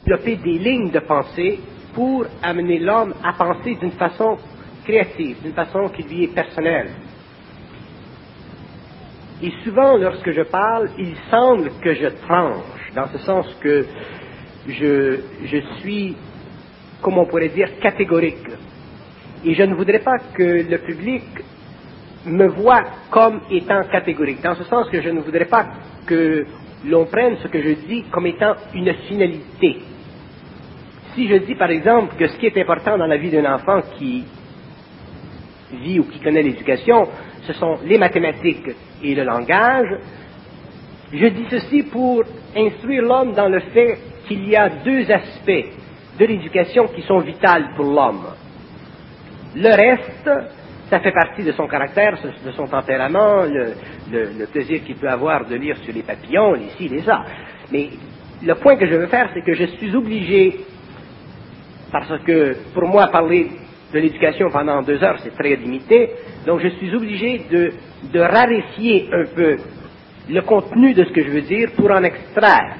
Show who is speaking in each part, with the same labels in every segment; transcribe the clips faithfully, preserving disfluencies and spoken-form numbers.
Speaker 1: développer des lignes de pensée pour amener l'homme à penser d'une façon créative, d'une façon qui lui est personnelle. Et souvent, lorsque je parle, il semble que je tranche, dans ce sens que je, je suis, comme on pourrait dire, catégorique. Et je ne voudrais pas que le public me voit comme étant catégorique, dans ce sens que je ne voudrais pas que l'on prenne ce que je dis comme étant une finalité. Si je dis, par exemple, que ce qui est important dans la vie d'un enfant qui vit ou qui connaît l'éducation, ce sont les mathématiques et le langage, je dis ceci pour instruire l'homme dans le fait qu'il y a deux aspects de l'éducation qui sont vitaux pour l'homme. Le reste, ça fait partie de son caractère, de son tempérament, le, le, le plaisir qu'il peut avoir de lire sur les papillons, les ci, les ça. Mais le point que je veux faire, c'est que je suis obligé, parce que pour moi, parler de l'éducation pendant deux heures, c'est très limité, donc je suis obligé de, de raréfier un peu le contenu de ce que je veux dire pour en extraire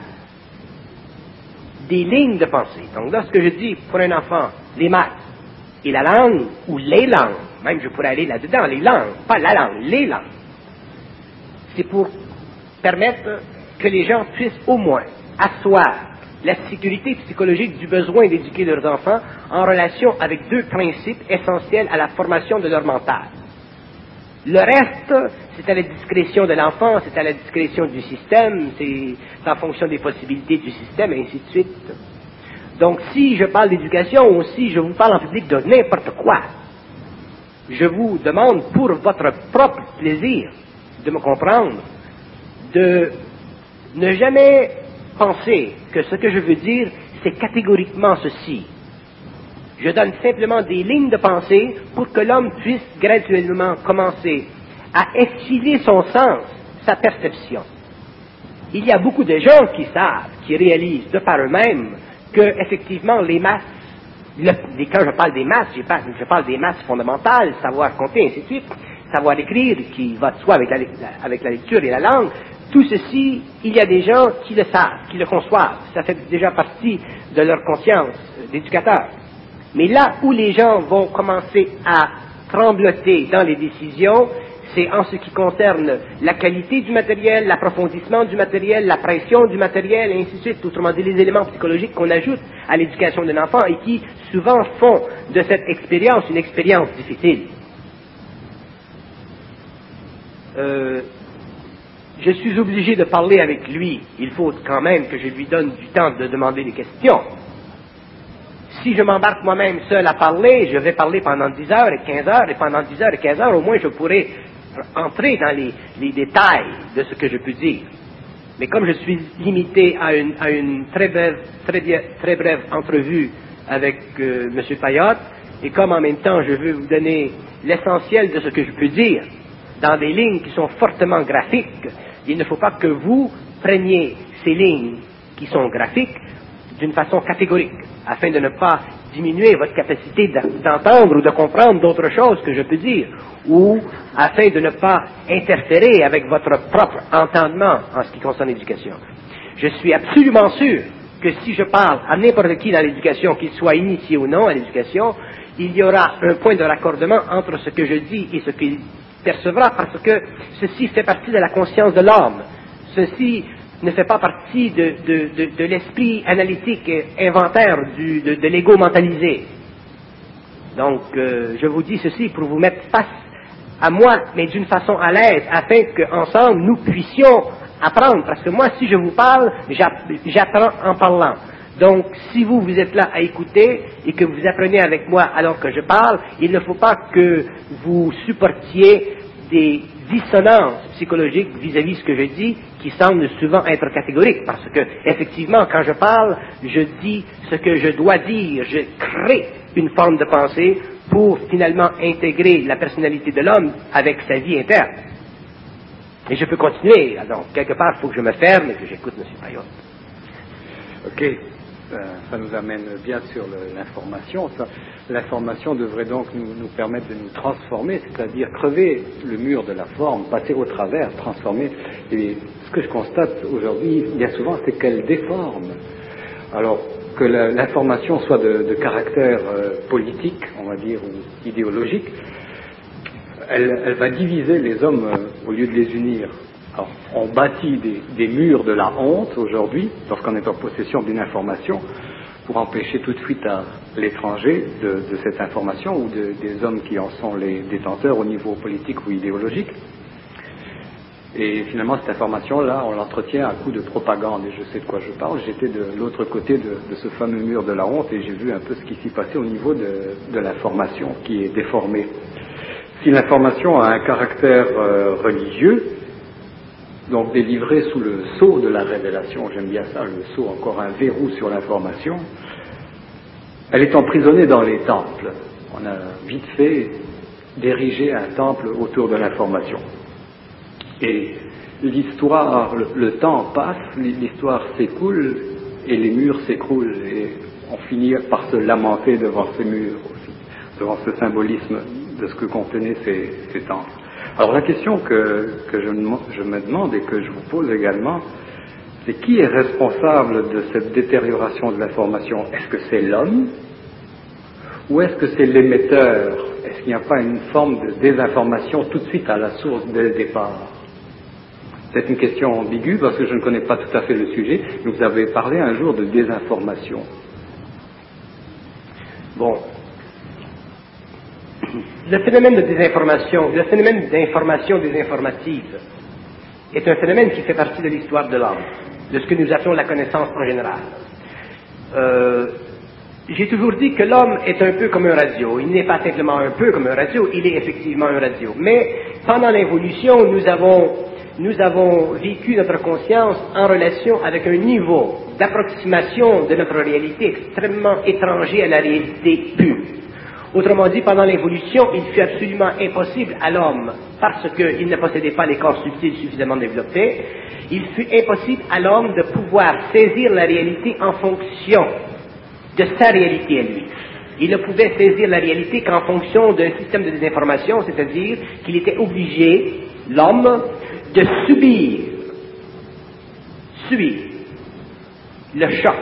Speaker 1: des lignes de pensée. Donc lorsque je dis pour un enfant les maths et la langue, ou les langues, même je pourrais aller là-dedans, les langues, pas la langue, les langues, c'est pour permettre que les gens puissent au moins asseoir la sécurité psychologique du besoin d'éduquer leurs enfants en relation avec deux principes essentiels à la formation de leur mental. Le reste, c'est à la discrétion de l'enfant, c'est à la discrétion du système, c'est en fonction des possibilités du système, et ainsi de suite. Donc, si je parle d'éducation ou si je vous parle en public de n'importe quoi, je vous demande pour votre propre plaisir de me comprendre, de ne jamais penser que ce que je veux dire, c'est catégoriquement ceci. Je donne simplement des lignes de pensée pour que l'homme puisse graduellement commencer à effiler son sens, sa perception. Il y a beaucoup de gens qui savent, qui réalisent de par eux-mêmes que, effectivement, les maths, le, quand je parle des maths, je parle, je parle des maths fondamentales, savoir compter, ainsi de suite, savoir écrire, qui va de soi avec la, avec la lecture et la langue, tout ceci, il y a des gens qui le savent, qui le conçoivent. Ça fait déjà partie de leur conscience d'éducateur. Mais là où les gens vont commencer à trembloter dans les décisions, c'est en ce qui concerne la qualité du matériel, l'approfondissement du matériel, la pression du matériel, et ainsi de suite, autrement dit les éléments psychologiques qu'on ajoute à l'éducation d'un enfant et qui souvent font de cette expérience une expérience difficile. Euh, je suis obligé de parler avec lui, il faut quand même que je lui donne du temps de demander des questions. Si je m'embarque moi-même seul à parler, je vais parler pendant dix heures et quinze heures, et pendant dix heures et quinze heures, au moins je pourrai entrer dans les, les détails de ce que je peux dire. Mais comme je suis limité à une, à une très, brève, très, très brève entrevue avec euh, M. Payotte, et comme en même temps je veux vous donner l'essentiel de ce que je peux dire, dans des lignes qui sont fortement graphiques, il ne faut pas que vous preniez ces lignes qui sont graphiques d'une façon catégorique, afin de ne pas diminuer votre capacité d'entendre ou de comprendre d'autres choses que je peux dire, ou afin de ne pas interférer avec votre propre entendement en ce qui concerne l'éducation. Je suis absolument sûr que si je parle à n'importe qui dans l'éducation, qu'il soit initié ou non à l'éducation, il y aura un point de raccordement entre ce que je dis et ce qu'il percevra, parce que ceci fait partie de la conscience de l'homme. Ceci ne fait pas partie de, de, de, de l'esprit analytique inventaire du, de, de l'ego mentalisé. Donc, euh, je vous dis ceci pour vous mettre face à moi, mais d'une façon à l'aise, afin qu'ensemble nous puissions apprendre. Parce que moi, si je vous parle, j'apprends en parlant. Donc, si vous, vous êtes là à écouter et que vous apprenez avec moi alors que je parle, il ne faut pas que vous supportiez des dissonances psychologiques vis-à-vis de ce que je dis, qui semblent souvent être catégoriques, parce que, effectivement, quand je parle, je dis ce que je dois dire, je crée une forme de pensée pour finalement intégrer la personnalité de l'homme avec sa vie interne. Et je peux continuer, donc quelque part, il faut que je me ferme et que j'écoute M. Payotte.
Speaker 2: Ok. Ça nous amène bien sûr l'information. L'information devrait donc nous, nous permettre de nous transformer, c'est-à-dire crever le mur de la forme, passer au travers, transformer. Et ce que je constate aujourd'hui, bien souvent, c'est qu'elle déforme. Alors, que la, l'information soit de, de caractère euh, politique, on va dire, ou idéologique, elle, elle va diviser les hommes euh, au lieu de les unir. Alors, on bâtit des, des murs de la honte aujourd'hui, lorsqu'on est en possession d'une information, pour empêcher toute fuite à l'étranger de, de cette information ou de, des hommes qui en sont les détenteurs au niveau politique ou idéologique. Et finalement, cette information-là, on l'entretient à coup de propagande, et je sais de quoi je parle. J'étais de l'autre côté de, de ce fameux mur de la honte, et j'ai vu un peu ce qui s'y passait au niveau de, de l'information, qui est déformée. Si l'information a un caractère euh, religieux, donc délivrée sous le sceau de la révélation, j'aime bien ça, le sceau, encore un verrou sur l'information, elle est emprisonnée dans les temples. On a vite fait d'ériger un temple autour de l'information. Et l'histoire, le, le temps passe, l'histoire s'écoule et les murs s'écroulent et on finit par se lamenter devant ces murs aussi, devant ce symbolisme de ce que contenaient ces, ces temples. Alors la question que, que je, je me demande et que je vous pose également, c'est qui est responsable de cette détérioration de l'information? Est-ce que c'est l'homme ou est-ce que c'est l'émetteur? Est-ce qu'il n'y a pas une forme de désinformation tout de suite à la source dès le départ? C'est une question ambiguë parce que je ne connais pas tout à fait le sujet. Vous avez parlé un jour de désinformation.
Speaker 1: Bon. Le phénomène de désinformation, le phénomène d'information désinformative est un phénomène qui fait partie de l'histoire de l'homme, de ce que nous appelons la connaissance en général. Euh, j'ai toujours dit que l'homme est un peu comme un radio. Il n'est pas simplement un peu comme un radio, il est effectivement un radio. Mais pendant l'évolution, nous avons Nous avons vécu notre conscience en relation avec un niveau d'approximation de notre réalité extrêmement étranger à la réalité pure. Autrement dit, pendant l'évolution, il fut absolument impossible à l'homme, parce qu'il ne possédait pas les corps subtils suffisamment développés, il fut impossible à l'homme de pouvoir saisir la réalité en fonction de sa réalité à lui. Il ne pouvait saisir la réalité qu'en fonction d'un système de désinformation, c'est-à-dire qu'il était obligé, l'homme, de subir, subir le choc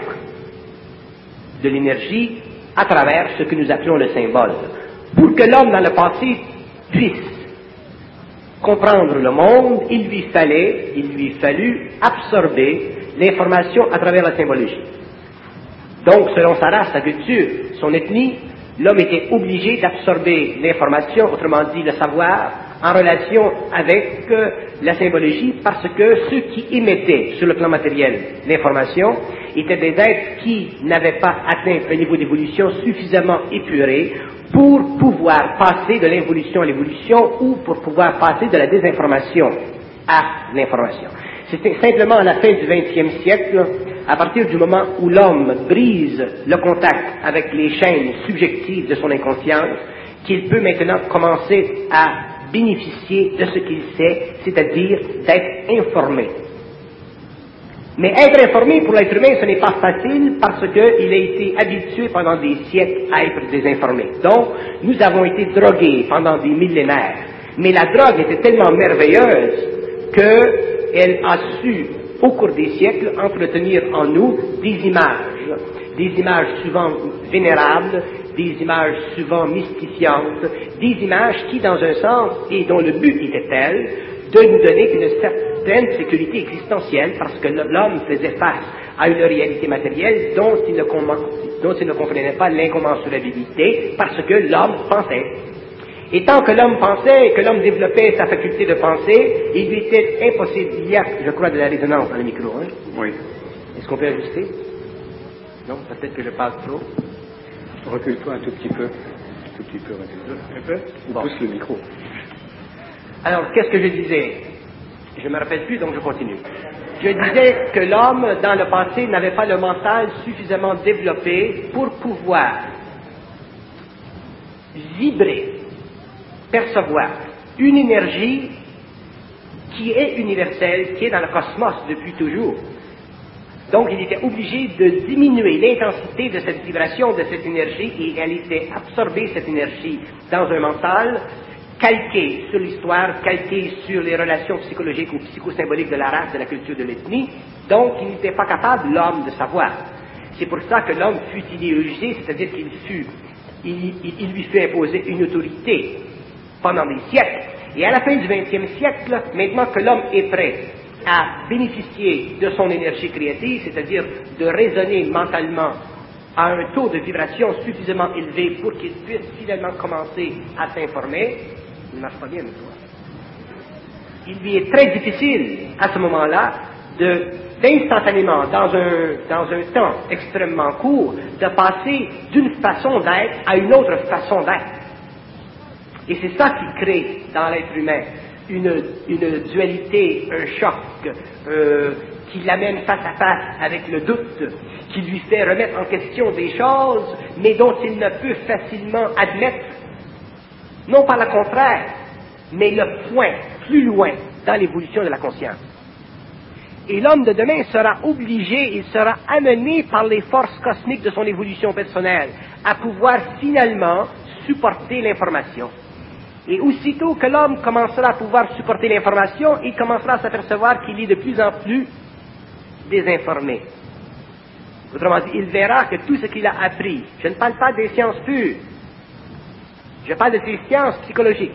Speaker 1: de l'énergie à travers ce que nous appelons le symbole. Pour que l'homme dans le passé puisse comprendre le monde, il lui fallait, il lui fallut absorber l'information à travers la symbologie. Donc, selon sa race, sa culture, son ethnie, l'homme était obligé d'absorber l'information, autrement dit le savoir, en relation avec euh, la symbologie, parce que ceux qui émettaient sur le plan matériel l'information étaient des êtres qui n'avaient pas atteint un niveau d'évolution suffisamment épuré pour pouvoir passer de l'involution à l'évolution ou pour pouvoir passer de la désinformation à l'information. C'était simplement à la fin du vingtième siècle, à partir du moment où l'homme brise le contact avec les chaînes subjectives de son inconscience, qu'il peut maintenant commencer à bénéficier de ce qu'il sait, c'est-à-dire d'être informé. Mais être informé pour l'être humain, ce n'est pas facile parce qu'il a été habitué pendant des siècles à être désinformé. Donc, nous avons été drogués pendant des millénaires. Mais la drogue était tellement merveilleuse qu'elle a su, au cours des siècles, entretenir en nous des images, des images souvent vénérables, des images souvent mystifiantes, des images qui, dans un sens, et dont le but était tel, de nous donner une certaine sécurité existentielle, parce que l'homme faisait face à une réalité matérielle dont il ne, dont il ne comprenait pas l'incommensurabilité, parce que l'homme pensait. Et tant que l'homme pensait, que l'homme développait sa faculté de penser, il lui était impossible. Il y a, je crois, de la résonance dans le micro, hein?
Speaker 2: Oui.
Speaker 1: Est-ce qu'on peut ajuster? Non, peut-être que je parle trop.
Speaker 2: Recule-toi un tout petit peu. Un tout petit peu, recule-toi. Un peu. Ou
Speaker 1: Bon.
Speaker 2: pousse le micro.
Speaker 1: Alors, qu'est-ce que je disais? Je ne me rappelle plus, donc je continue. Je disais que l'homme, dans le passé, n'avait pas le mental suffisamment développé pour pouvoir vibrer, percevoir une énergie qui est universelle, qui est dans le cosmos depuis toujours. Donc, il était obligé de diminuer l'intensité de cette vibration, de cette énergie, et elle était absorber cette énergie dans un mental calqué sur l'histoire, calqué sur les relations psychologiques ou psychosymboliques de la race, de la culture, de l'ethnie. Donc, il n'était pas capable, l'homme, de savoir. C'est pour ça que l'homme fut idéologisé, c'est-à-dire qu'il fut, il, il, il lui fut imposé une autorité pendant des siècles. Et à la fin du vingtième siècle, maintenant que l'homme est prêt à bénéficier de son énergie créative, c'est-à-dire de raisonner mentalement à un taux de vibration suffisamment élevé pour qu'il puisse finalement commencer à s'informer, il ne marche pas bien, toi. Il lui est très difficile, à ce moment-là, de, d'instantanément, dans un, dans un temps extrêmement court, de passer d'une façon d'être à une autre façon d'être. Et c'est ça qui crée dans l'être humain une, une dualité, un choc, euh, qui l'amène face à face avec le doute, qui lui fait remettre en question des choses, mais dont il ne peut facilement admettre, non pas le contraire, mais le point plus loin dans l'évolution de la conscience. Et l'homme de demain sera obligé, il sera amené par les forces cosmiques de son évolution personnelle à pouvoir finalement supporter l'information. Et aussitôt que l'homme commencera à pouvoir supporter l'information, il commencera à s'apercevoir qu'il est de plus en plus désinformé. Autrement dit, il verra que tout ce qu'il a appris, je ne parle pas des sciences pures, je parle de ces sciences psychologiques.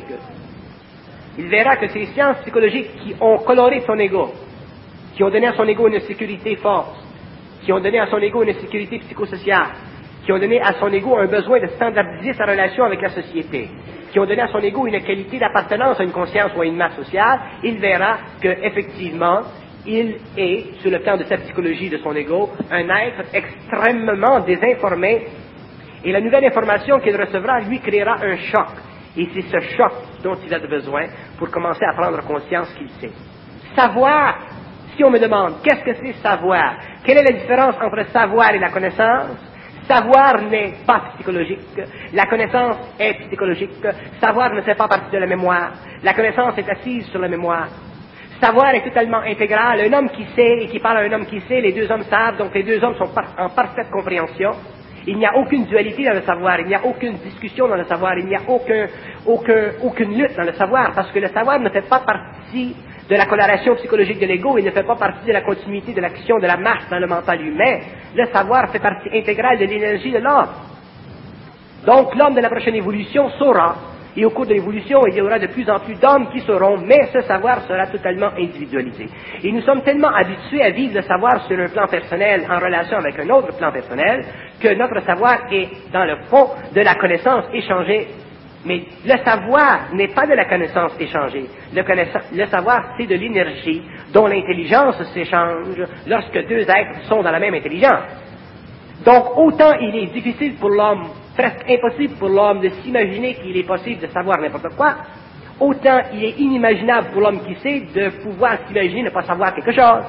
Speaker 1: Il verra que ces sciences psychologiques qui ont coloré son ego, qui ont donné à son ego une sécurité forte, qui ont donné à son ego une sécurité psychosociale, qui ont donné à son ego un besoin de standardiser sa relation avec la société, qui ont donné à son ego une qualité d'appartenance à une conscience ou à une masse sociale, il verra qu'effectivement, il est, sur le plan de sa psychologie, de son ego, un être extrêmement désinformé, et la nouvelle information qu'il recevra lui créera un choc. Et c'est ce choc dont il a besoin pour commencer à prendre conscience qu'il sait. Savoir, si on me demande qu'est-ce que c'est savoir, quelle est la différence entre savoir et la connaissance? Savoir n'est pas psychologique, la connaissance est psychologique, savoir ne fait pas partie de la mémoire, la connaissance est assise sur la mémoire. Savoir est totalement intégral, un homme qui sait et qui parle à un homme qui sait, les deux hommes savent, donc les deux hommes sont par- en parfaite compréhension. Il n'y a aucune dualité dans le savoir, il n'y a aucune discussion dans le savoir, il n'y a aucun, aucun, aucune lutte dans le savoir, parce que le savoir ne fait pas partie de la coloration psychologique de l'ego, il ne fait pas partie de la continuité de l'action de la masse dans le mental humain. Le savoir fait partie intégrale de l'énergie de l'homme. Donc l'homme de la prochaine évolution saura, et au cours de l'évolution, il y aura de plus en plus d'hommes qui sauront, mais ce savoir sera totalement individualisé. Et nous sommes tellement habitués à vivre le savoir sur un plan personnel en relation avec un autre plan personnel, que notre savoir est, dans le fond, de la connaissance échangée. Mais le savoir n'est pas de la connaissance échangée. Le, le savoir, c'est de l'énergie dont l'intelligence s'échange lorsque deux êtres sont dans la même intelligence. Donc, autant il est difficile pour l'homme, presque impossible pour l'homme de s'imaginer qu'il est possible de savoir n'importe quoi, autant il est inimaginable pour l'homme qui sait de pouvoir s'imaginer ne pas savoir quelque chose.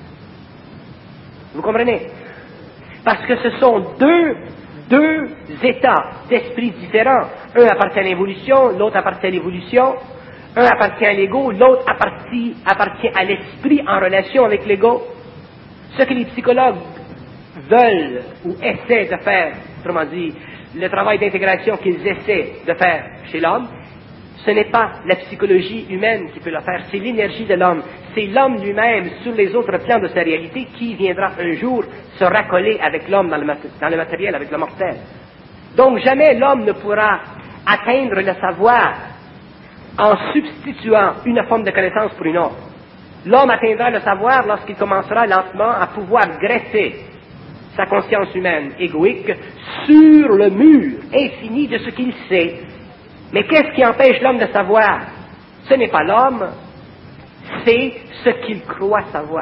Speaker 1: Vous comprenez? Parce que ce sont deux, deux états d'esprit différents. Un appartient à l'évolution, l'autre appartient à l'évolution. Un appartient à l'ego, l'autre appartient, appartient à l'esprit en relation avec l'ego. Ce que les psychologues veulent ou essaient de faire, autrement dit, le travail d'intégration qu'ils essaient de faire chez l'homme, ce n'est pas la psychologie humaine qui peut le faire, c'est l'énergie de l'homme. C'est l'homme lui-même, sur les autres plans de sa réalité, qui viendra un jour se raccoler avec l'homme dans le, dans le matériel, avec le mortel. Donc jamais l'homme ne pourra atteindre le savoir en substituant une forme de connaissance pour une autre. L'homme atteindra le savoir lorsqu'il commencera lentement à pouvoir graisser sa conscience humaine égoïque sur le mur infini de ce qu'il sait. Mais qu'est-ce qui empêche l'homme de savoir? Ce n'est pas l'homme, c'est ce qu'il croit savoir.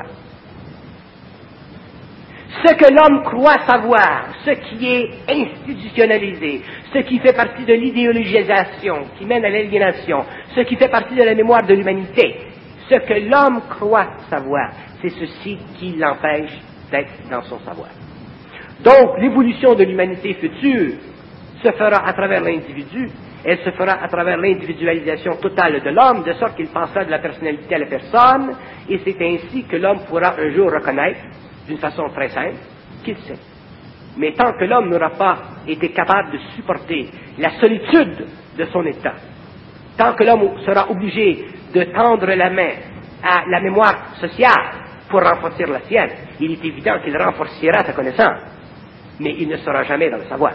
Speaker 1: Ce que l'homme croit savoir, ce qui est institutionnalisé, ce qui fait partie de l'idéologisation qui mène à l'aliénation, ce qui fait partie de la mémoire de l'humanité, ce que l'homme croit savoir, c'est ceci qui l'empêche d'être dans son savoir. Donc, l'évolution de l'humanité future se fera à travers l'individu, elle se fera à travers l'individualisation totale de l'homme, de sorte qu'il passera de la personnalité à la personne, et c'est ainsi que l'homme pourra un jour reconnaître, d'une façon très simple, qu'il sait. Mais tant que l'homme n'aura pas été capable de supporter la solitude de son état, tant que l'homme sera obligé de tendre la main à la mémoire sociale pour renforcer la sienne, il est évident qu'il renforcera sa connaissance. mais il ne sera jamais dans le savoir.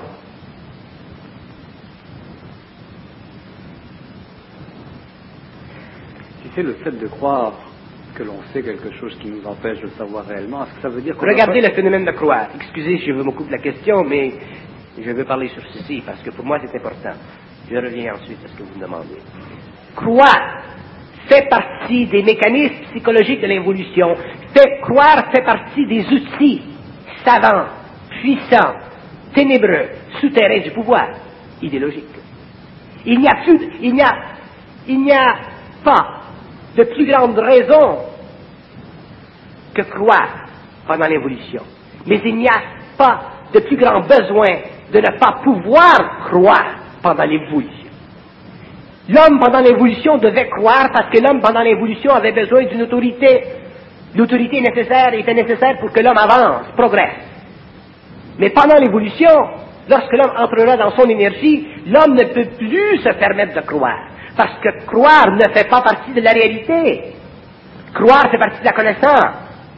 Speaker 2: Tu sais, le fait de croire que l'on sait quelque chose qui nous empêche de savoir réellement, est-ce que ça veut dire qu'on...
Speaker 1: Regardez le phénomène de croire. Excusez si je me coupe la question, mais je veux parler sur ceci, parce que pour moi c'est important. Je reviens ensuite à ce que vous me demandez. Croire fait partie des mécanismes psychologiques de l'évolution. Fait, croire fait partie des outils savants, puissants, ténébreux, souterrains du pouvoir idéologique. Il n'y a plus, il n'y a, il n'y a pas de plus grande raison que croire pendant l'évolution. Mais il n'y a pas de plus grand besoin de ne pas pouvoir croire pendant l'évolution. L'homme pendant l'évolution devait croire parce que l'homme pendant l'évolution avait besoin d'une autorité. L'autorité nécessaire était nécessaire pour que l'homme avance, progresse. Mais pendant l'évolution, lorsque l'homme entrera dans son énergie, l'homme ne peut plus se permettre de croire. Parce que croire ne fait pas partie de la réalité. Croire fait partie de la connaissance.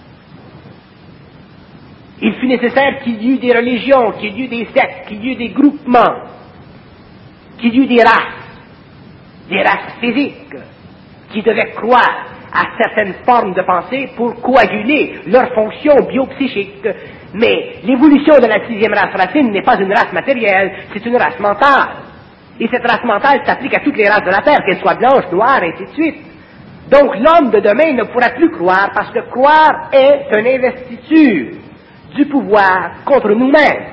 Speaker 1: Il fut nécessaire qu'il y eût des religions, qu'il y eût des sectes, qu'il y eût des groupements, qu'il y eût des races, des races physiques, qui devaient croire à certaines formes de pensée pour coaguler leurs fonctions biopsychiques. Mais l'évolution de la sixième race racine n'est pas une race matérielle, c'est une race mentale. Et cette race mentale s'applique à toutes les races de la Terre, qu'elles soient blanches, noires, et ainsi de suite. Donc l'homme de demain ne pourra plus croire, parce que croire est une investiture du pouvoir contre nous-mêmes.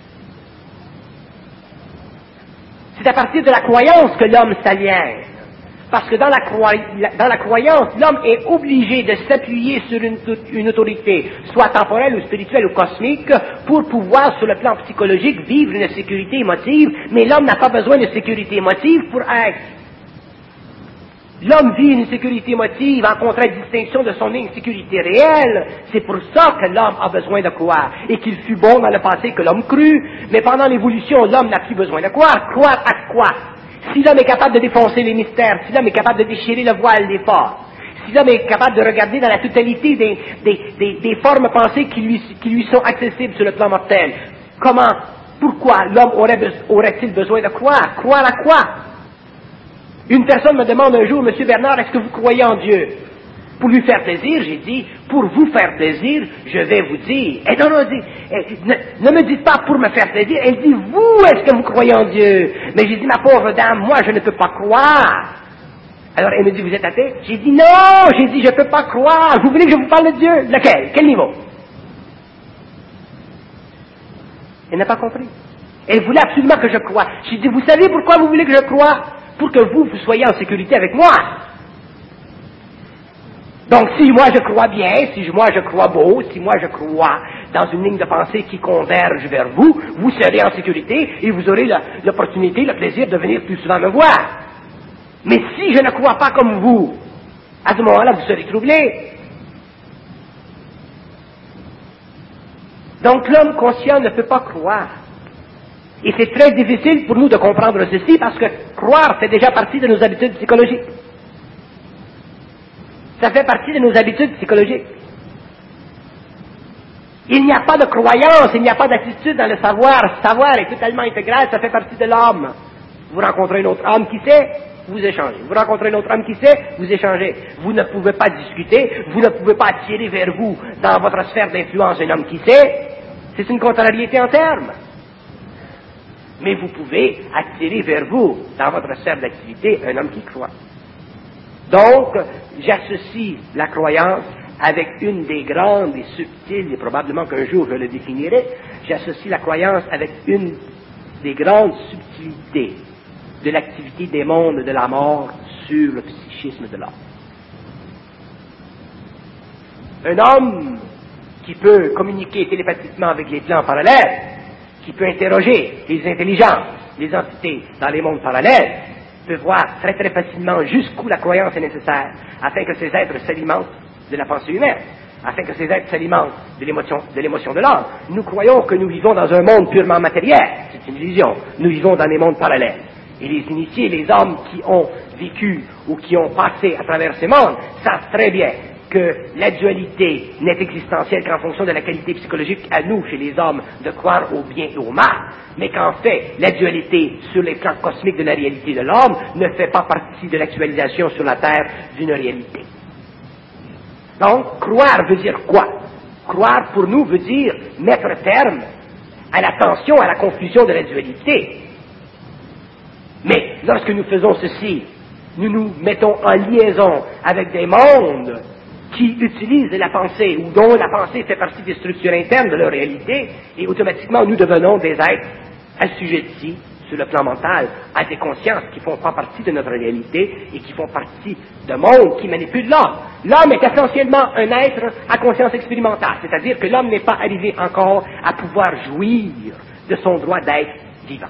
Speaker 1: C'est à partir de la croyance que l'homme s'aliène. Parce que dans la, croi- dans la croyance, l'homme est obligé de s'appuyer sur une, une autorité, soit temporelle ou spirituelle ou cosmique, pour pouvoir, sur le plan psychologique, vivre une sécurité émotive, mais l'homme n'a pas besoin de sécurité émotive pour être. L'homme vit une sécurité émotive en contradistinction de son insécurité réelle. C'est pour ça que l'homme a besoin de croire. Et qu'il fut bon dans le passé que l'homme crut, mais pendant l'évolution, l'homme n'a plus besoin de croire. Croire à quoi? Si l'homme est capable de défoncer les mystères, si l'homme est capable de déchirer le voile des formes, si l'homme est capable de regarder dans la totalité des, des, des, des formes pensées qui lui, qui lui sont accessibles sur le plan mortel, comment, pourquoi l'homme aurait, aurait-il besoin de croire? Croire à quoi? Une personne me demande un jour, Monsieur Bernard, est-ce que vous croyez en Dieu? Pour lui faire plaisir, j'ai dit, pour vous faire plaisir, je vais vous dire. Et non, non, dit, eh, ne, ne me dites pas pour me faire plaisir. Elle dit, vous, est-ce que vous croyez en Dieu? Mais j'ai dit, ma pauvre dame, moi, je ne peux pas croire. Alors, elle me dit, vous êtes athée? J'ai dit, non, j'ai dit, je ne peux pas croire. Vous voulez que je vous parle de Dieu? Lequel? Quel niveau? Elle n'a pas compris. Elle voulait absolument que je croie. J'ai dit, vous savez pourquoi vous voulez que je croie? Pour que vous, vous soyez en sécurité avec moi. Donc, si moi je crois bien, si moi je crois beau, si moi je crois dans une ligne de pensée qui converge vers vous, vous serez en sécurité et vous aurez la, l'opportunité, le plaisir de venir plus souvent me voir. Mais si je ne crois pas comme vous, à ce moment-là, vous serez troublé. Donc, l'homme conscient ne peut pas croire. Et c'est très difficile pour nous de comprendre ceci parce que croire fait déjà partie de nos habitudes psychologiques. Ça fait partie de nos habitudes psychologiques. Il n'y a pas de croyance, il n'y a pas d'attitude dans le savoir. Le savoir est totalement intégral, ça fait partie de l'homme. Vous rencontrez un autre homme qui sait, vous échangez. Vous rencontrez un autre homme qui sait, vous échangez. Vous ne pouvez pas discuter, vous ne pouvez pas attirer vers vous, dans votre sphère d'influence, un homme qui sait. C'est une contrariété en termes. Mais vous pouvez attirer vers vous, dans votre sphère d'activité, un homme qui croit. Donc, j'associe la croyance avec une des grandes et subtiles, et probablement qu'un jour je le définirai, j'associe la croyance avec une des grandes subtilités de l'activité des mondes de la mort sur le psychisme de l'homme. Un homme qui peut communiquer télépathiquement avec les plans parallèles, qui peut interroger les intelligences, les entités dans les mondes parallèles, peut voir très très facilement jusqu'où la croyance est nécessaire afin que ces êtres s'alimentent de la pensée humaine, afin que ces êtres s'alimentent de l'émotion de l'émotion de l'âme. Nous croyons que nous vivons dans un monde purement matériel, c'est une illusion. Nous vivons dans des mondes parallèles. Et les initiés, les hommes qui ont vécu ou qui ont passé à travers ces mondes, savent très bien que la dualité n'est existentielle qu'en fonction de la qualité psychologique à nous, chez les hommes, de croire au bien et au mal, mais qu'en fait, la dualité sur les plans cosmiques de la réalité de l'homme ne fait pas partie de l'actualisation sur la Terre d'une réalité. Donc, croire veut dire quoi? Croire, pour nous, veut dire mettre terme à la tension, à la confusion de la dualité. Mais, lorsque nous faisons ceci, nous nous mettons en liaison avec des mondes qui utilisent la pensée, ou dont la pensée fait partie des structures internes de leur réalité, et automatiquement nous devenons des êtres assujettis, sur le plan mental, à des consciences qui font pas partie de notre réalité et qui font partie de mondes qui manipulent l'homme. L'homme est essentiellement un être à conscience expérimentale, c'est-à-dire que l'homme n'est pas arrivé encore à pouvoir jouir de son droit d'être vivant.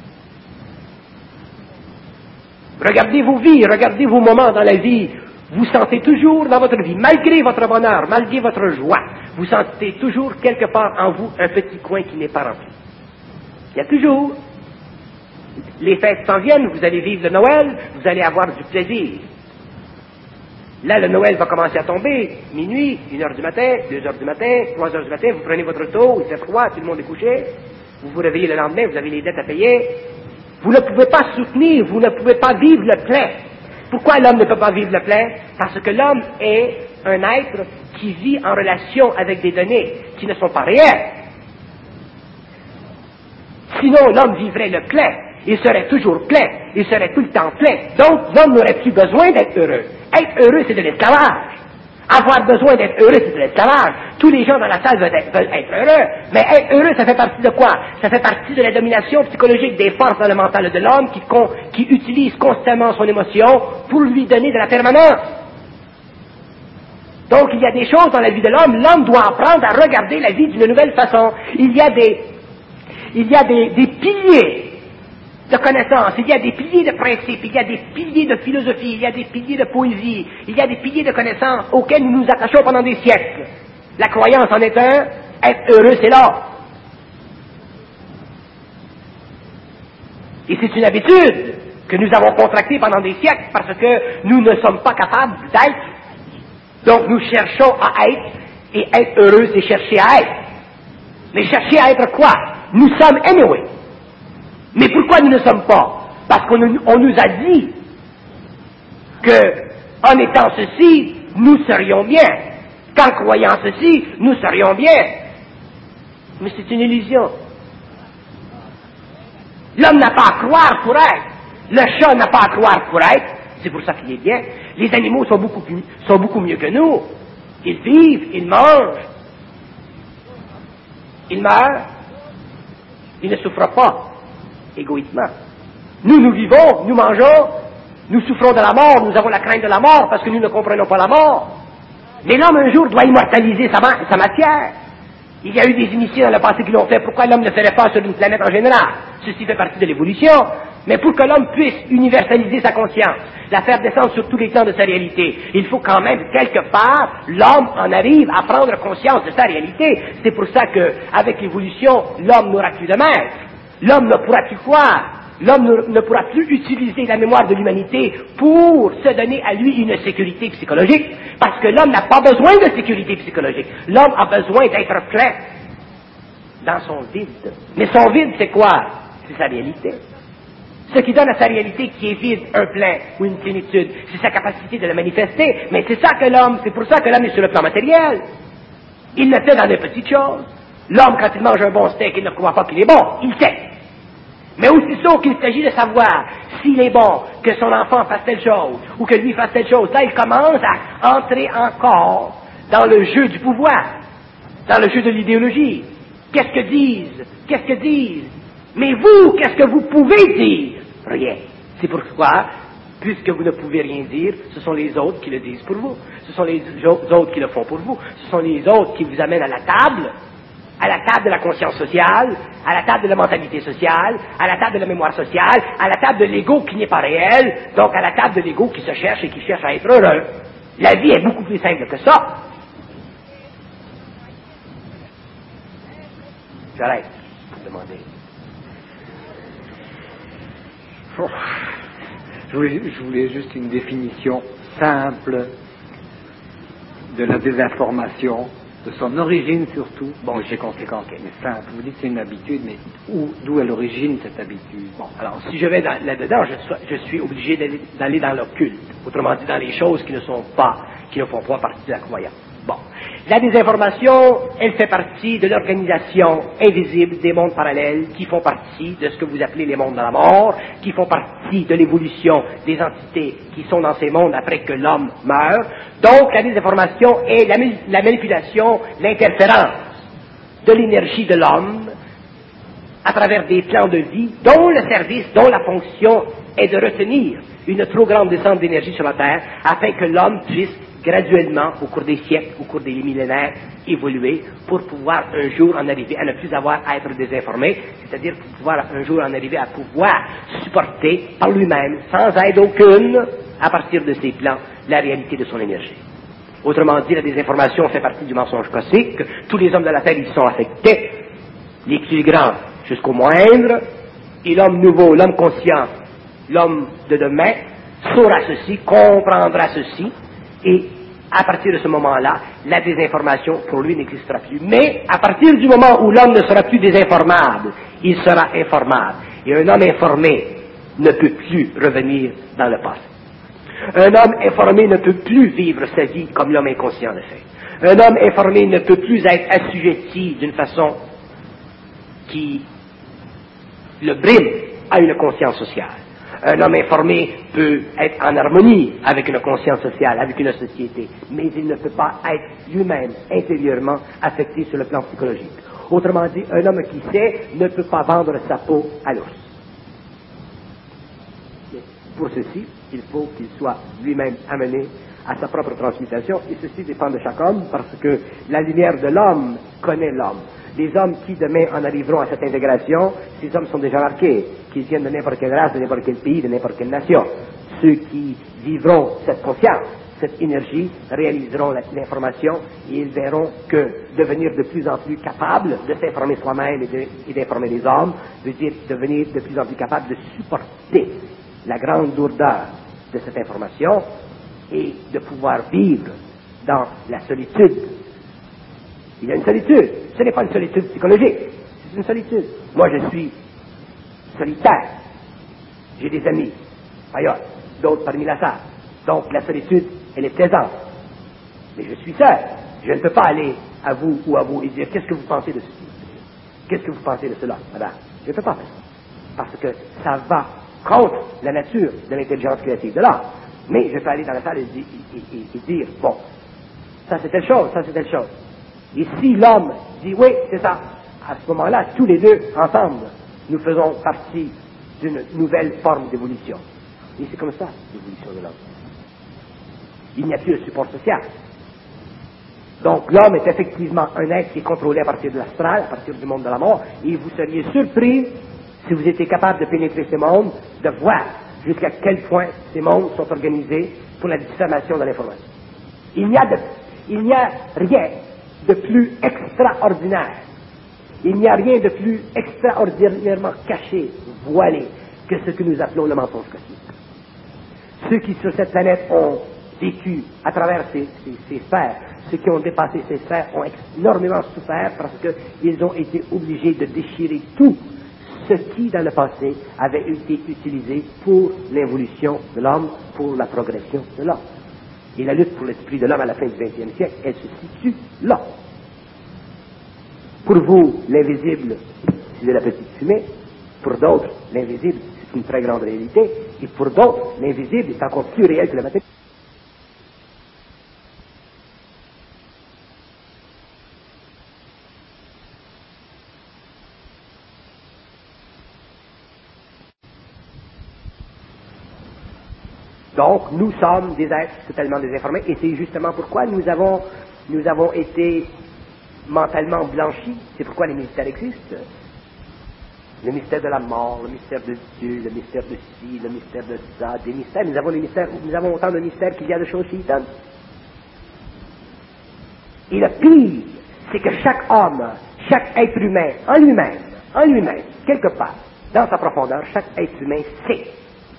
Speaker 1: Regardez vos vies, regardez vos moments dans la vie. Vous sentez toujours dans votre vie, malgré votre bonheur, malgré votre joie, vous sentez toujours quelque part en vous un petit coin qui n'est pas rempli. Il y a toujours. Les fêtes s'en viennent, vous allez vivre le Noël, vous allez avoir du plaisir. Là, le Noël va commencer à tomber, minuit, une heure du matin, deux heures du matin, trois heures du matin, vous prenez votre auto, il fait froid, tout le monde est couché, vous vous réveillez le lendemain, vous avez les dettes à payer. Vous ne pouvez pas soutenir, vous ne pouvez pas vivre le plein. Pourquoi l'homme ne peut pas vivre le plein? Parce que l'homme est un être qui vit en relation avec des données qui ne sont pas réelles. Sinon, l'homme vivrait le plein. Il serait toujours plein. Il serait tout le temps plein. Donc, l'homme n'aurait plus besoin d'être heureux. Être heureux, c'est de l'esclavage. Avoir besoin d'être heureux, c'est de l'esclavage. Tous les gens dans la salle veulent être, veulent être heureux. Mais être heureux, ça fait partie de quoi? Ça fait partie de la domination psychologique des forces dans le mental de l'homme qui, con, qui utilise constamment son émotion pour lui donner de la permanence. Donc, il y a des choses dans la vie de l'homme. L'homme doit apprendre à regarder la vie d'une nouvelle façon. Il y a des, il y a des, des piliers de connaissances, il y a des piliers de principes, il y a des piliers de philosophie, il y a des piliers de poésie, il y a des piliers de connaissances auxquels nous nous attachons pendant des siècles. La croyance en est un, être heureux c'est l'autre. Et c'est une habitude que nous avons contractée pendant des siècles parce que nous ne sommes pas capables d'être. Donc nous cherchons à être, et être heureux c'est chercher à être. Mais chercher à être quoi? Nous sommes anyway. Mais pourquoi nous ne sommes pas? Parce qu'on on nous a dit que, en étant ceci, nous serions bien. Qu'en croyant ceci, nous serions bien. Mais c'est une illusion. L'homme n'a pas à croire pour être. Le chat n'a pas à croire pour être. C'est pour ça qu'il est bien. Les animaux sont beaucoup, plus, sont beaucoup mieux que nous. Ils vivent, ils mangent, ils meurent, ils ne souffrent pas. Égoïsement. Nous, nous vivons, nous mangeons, nous souffrons de la mort, nous avons la crainte de la mort parce que nous ne comprenons pas la mort. Mais l'homme un jour doit immortaliser sa, ma- sa matière. Il y a eu des initiés dans le passé qui l'ont fait. Pourquoi l'homme ne le ferait pas sur une planète en général? Ceci fait partie de l'évolution. Mais pour que l'homme puisse universaliser sa conscience, la faire descendre sur tous les plans de sa réalité, il faut quand même, quelque part, l'homme en arrive à prendre conscience de sa réalité. C'est pour ça que, avec l'évolution, l'homme n'aura plus de maître. L'homme ne pourra plus croire, l'homme ne, ne pourra plus utiliser la mémoire de l'humanité pour se donner à lui une sécurité psychologique, parce que l'homme n'a pas besoin de sécurité psychologique. L'homme a besoin d'être plein dans son vide. Mais son vide, c'est quoi? C'est sa réalité. Ce qui donne à sa réalité qui est vide, un plein ou une plénitude, c'est sa capacité de le manifester. Mais c'est ça que l'homme, c'est pour ça que l'homme est sur le plan matériel. Il le fait dans des petites choses. L'homme, quand il mange un bon steak, il ne croit pas qu'il est bon, il sait. Mais aussitôt qu'il s'agit de savoir s'il est bon, que son enfant fasse telle chose, ou que lui fasse telle chose, là, il commence à entrer encore dans le jeu du pouvoir, dans le jeu de l'idéologie. Qu'est-ce que disent? Qu'est-ce que disent? Mais vous, qu'est-ce que vous pouvez dire? Rien. C'est pourquoi, puisque vous ne pouvez rien dire, ce sont les autres qui le disent pour vous. Ce sont les autres qui le font pour vous. Ce sont les autres qui vous amènent à la table, à la table de la conscience sociale, à la table de la mentalité sociale, à la table de la mémoire sociale, à la table de l'ego qui n'est pas réel, donc à la table de l'ego qui se cherche et qui cherche à être heureux. La vie est beaucoup plus simple que ça. J'arrête pour demander.
Speaker 2: Oh, je, voulais, je voulais juste une définition simple de la désinformation, de son origine surtout,
Speaker 1: Bon,
Speaker 2: de ses conséquences. Mais ça, vous dites que c'est une habitude, mais où, d'où est l'origine de cette habitude?
Speaker 1: Bon, alors si je vais dans- là-dedans, je, sois- je suis obligé d'aller, d'aller dans l'occulte, autrement dit dans les choses qui ne sont pas, qui ne font pas partie de la croyance. Bon, la désinformation, elle fait partie de l'organisation invisible des mondes parallèles qui font partie de ce que vous appelez les mondes de la mort, qui font partie de l'évolution des entités qui sont dans ces mondes après que l'homme meurt. Donc la désinformation est la, mu- la manipulation, l'interférence de l'énergie de l'homme à travers des plans de vie dont le service, dont la fonction est de retenir une trop grande descente d'énergie sur la Terre afin que l'homme puisse graduellement, au cours des siècles, au cours des millénaires, évoluer pour pouvoir un jour en arriver à ne plus avoir à être désinformé, c'est-à-dire pour pouvoir un jour en arriver à pouvoir supporter par lui-même, sans aide aucune, à partir de ses plans, la réalité de son énergie. Autrement dit, la désinformation fait partie du mensonge cosmique. Tous les hommes de la Terre y sont affectés, les plus grands jusqu'aux moindres, et l'homme nouveau, l'homme conscient, l'homme de demain, saura ceci, comprendra ceci, et à partir de ce moment-là, la désinformation pour lui n'existera plus. Mais à partir du moment où l'homme ne sera plus désinformable, il sera informable. Et un homme informé ne peut plus revenir dans le passé. Un homme informé ne peut plus vivre sa vie comme l'homme inconscient le fait. Un homme informé ne peut plus être assujetti d'une façon qui le brime à une conscience sociale. Un homme informé peut être en harmonie avec une conscience sociale, avec une société, mais il ne peut pas être lui-même intérieurement affecté sur le plan psychologique. Autrement dit, un homme qui sait ne peut pas vendre sa peau à l'ours. Pour ceci, il faut qu'il soit lui-même amené à sa propre transmutation, et ceci dépend de chaque homme, parce que la lumière de l'homme connaît l'homme. Les hommes qui demain en arriveront à cette intégration, ces hommes sont déjà marqués, qu'ils viennent de n'importe quelle race, de n'importe quel pays, de n'importe quelle nation. Ceux qui vivront cette conscience, cette énergie, réaliseront l'information et ils verront que devenir de plus en plus capable de s'informer soi-même et, de, et d'informer les hommes veut dire devenir de plus en plus capable de supporter la grande lourdeur de cette information et de pouvoir vivre dans la solitude. Il y a une solitude. Ce n'est pas une solitude psychologique, c'est une solitude. Moi, je suis solitaire. J'ai des amis ailleurs, d'autres parmi la salle. Donc, la solitude, elle est plaisante. Mais je suis seul. Je ne peux pas aller à vous ou à vous et dire, qu'est-ce que vous pensez de ceci? Qu'est-ce que vous pensez de cela, madame? Je ne peux pas faire ça. Parce que ça va contre la nature de l'intelligence créative de l'art. Mais je peux aller dans la salle et, et, et, et dire, bon, ça c'est telle chose, ça c'est telle chose. Et si l'homme dit oui, c'est ça, à ce moment-là, tous les deux, ensemble, nous faisons partie d'une nouvelle forme d'évolution. Et c'est comme ça, l'évolution de l'homme. Il n'y a plus de support social. Donc l'homme est effectivement un être qui est contrôlé à partir de l'astral, à partir du monde de la mort, et vous seriez surpris, si vous étiez capable de pénétrer ces mondes, de voir jusqu'à quel point ces mondes sont organisés pour la diffamation de l'information. Il n'y a, de, il n'y a rien de plus extraordinaire, il n'y a rien de plus extraordinairement caché, voilé, que ce que nous appelons le mensonge cosmique. Ceux qui sur cette planète ont vécu à travers ces, ces, ces sphères, ceux qui ont dépassé ces sphères ont énormément souffert parce qu'ils ont été obligés de déchirer tout ce qui, dans le passé, avait été utilisé pour l'évolution de l'homme, pour la progression de l'homme. Et la lutte pour l'esprit de l'homme à la fin du vingtième siècle, elle se situe là. Pour vous, l'invisible, c'est de la petite fumée. Pour d'autres, l'invisible, c'est une très grande réalité. Et pour d'autres, l'invisible est encore plus réel que la matière. Donc, nous sommes des êtres totalement désinformés, et c'est justement pourquoi nous avons, nous avons été mentalement blanchis. C'est pourquoi les mystères existent. Le mystère de la mort, le mystère de Dieu, le mystère de ci, le mystère de ça, des mystères. Nous avons, les mystères, nous avons autant de mystères qu'il y a de choses qui y donnent. Et le pire, c'est que chaque homme, chaque être humain, en lui-même, en lui-même, quelque part, dans sa profondeur, chaque être humain sait,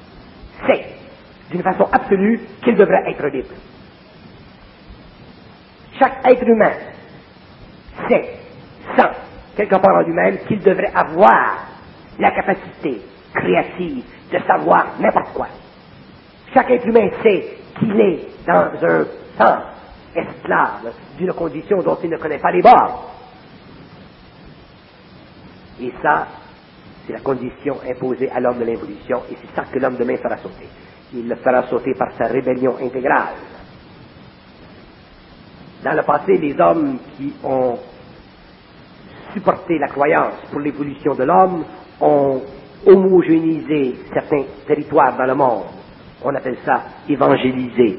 Speaker 1: sait, d'une façon absolue, qu'il devrait être libre. Chaque être humain sait, sent, quelque part en lui-même, qu'il devrait avoir la capacité créative de savoir n'importe quoi. Chaque être humain sait qu'il est dans un sens esclave d'une condition dont il ne connaît pas les bords. Et ça, c'est la condition imposée à l'homme de l'évolution, et c'est ça que l'homme demain fera sauter. Il le fera sauter par sa rébellion intégrale. Dans le passé, les hommes qui ont supporté la croyance pour l'évolution de l'homme ont homogénéisé certains territoires dans le monde. On appelle ça évangéliser.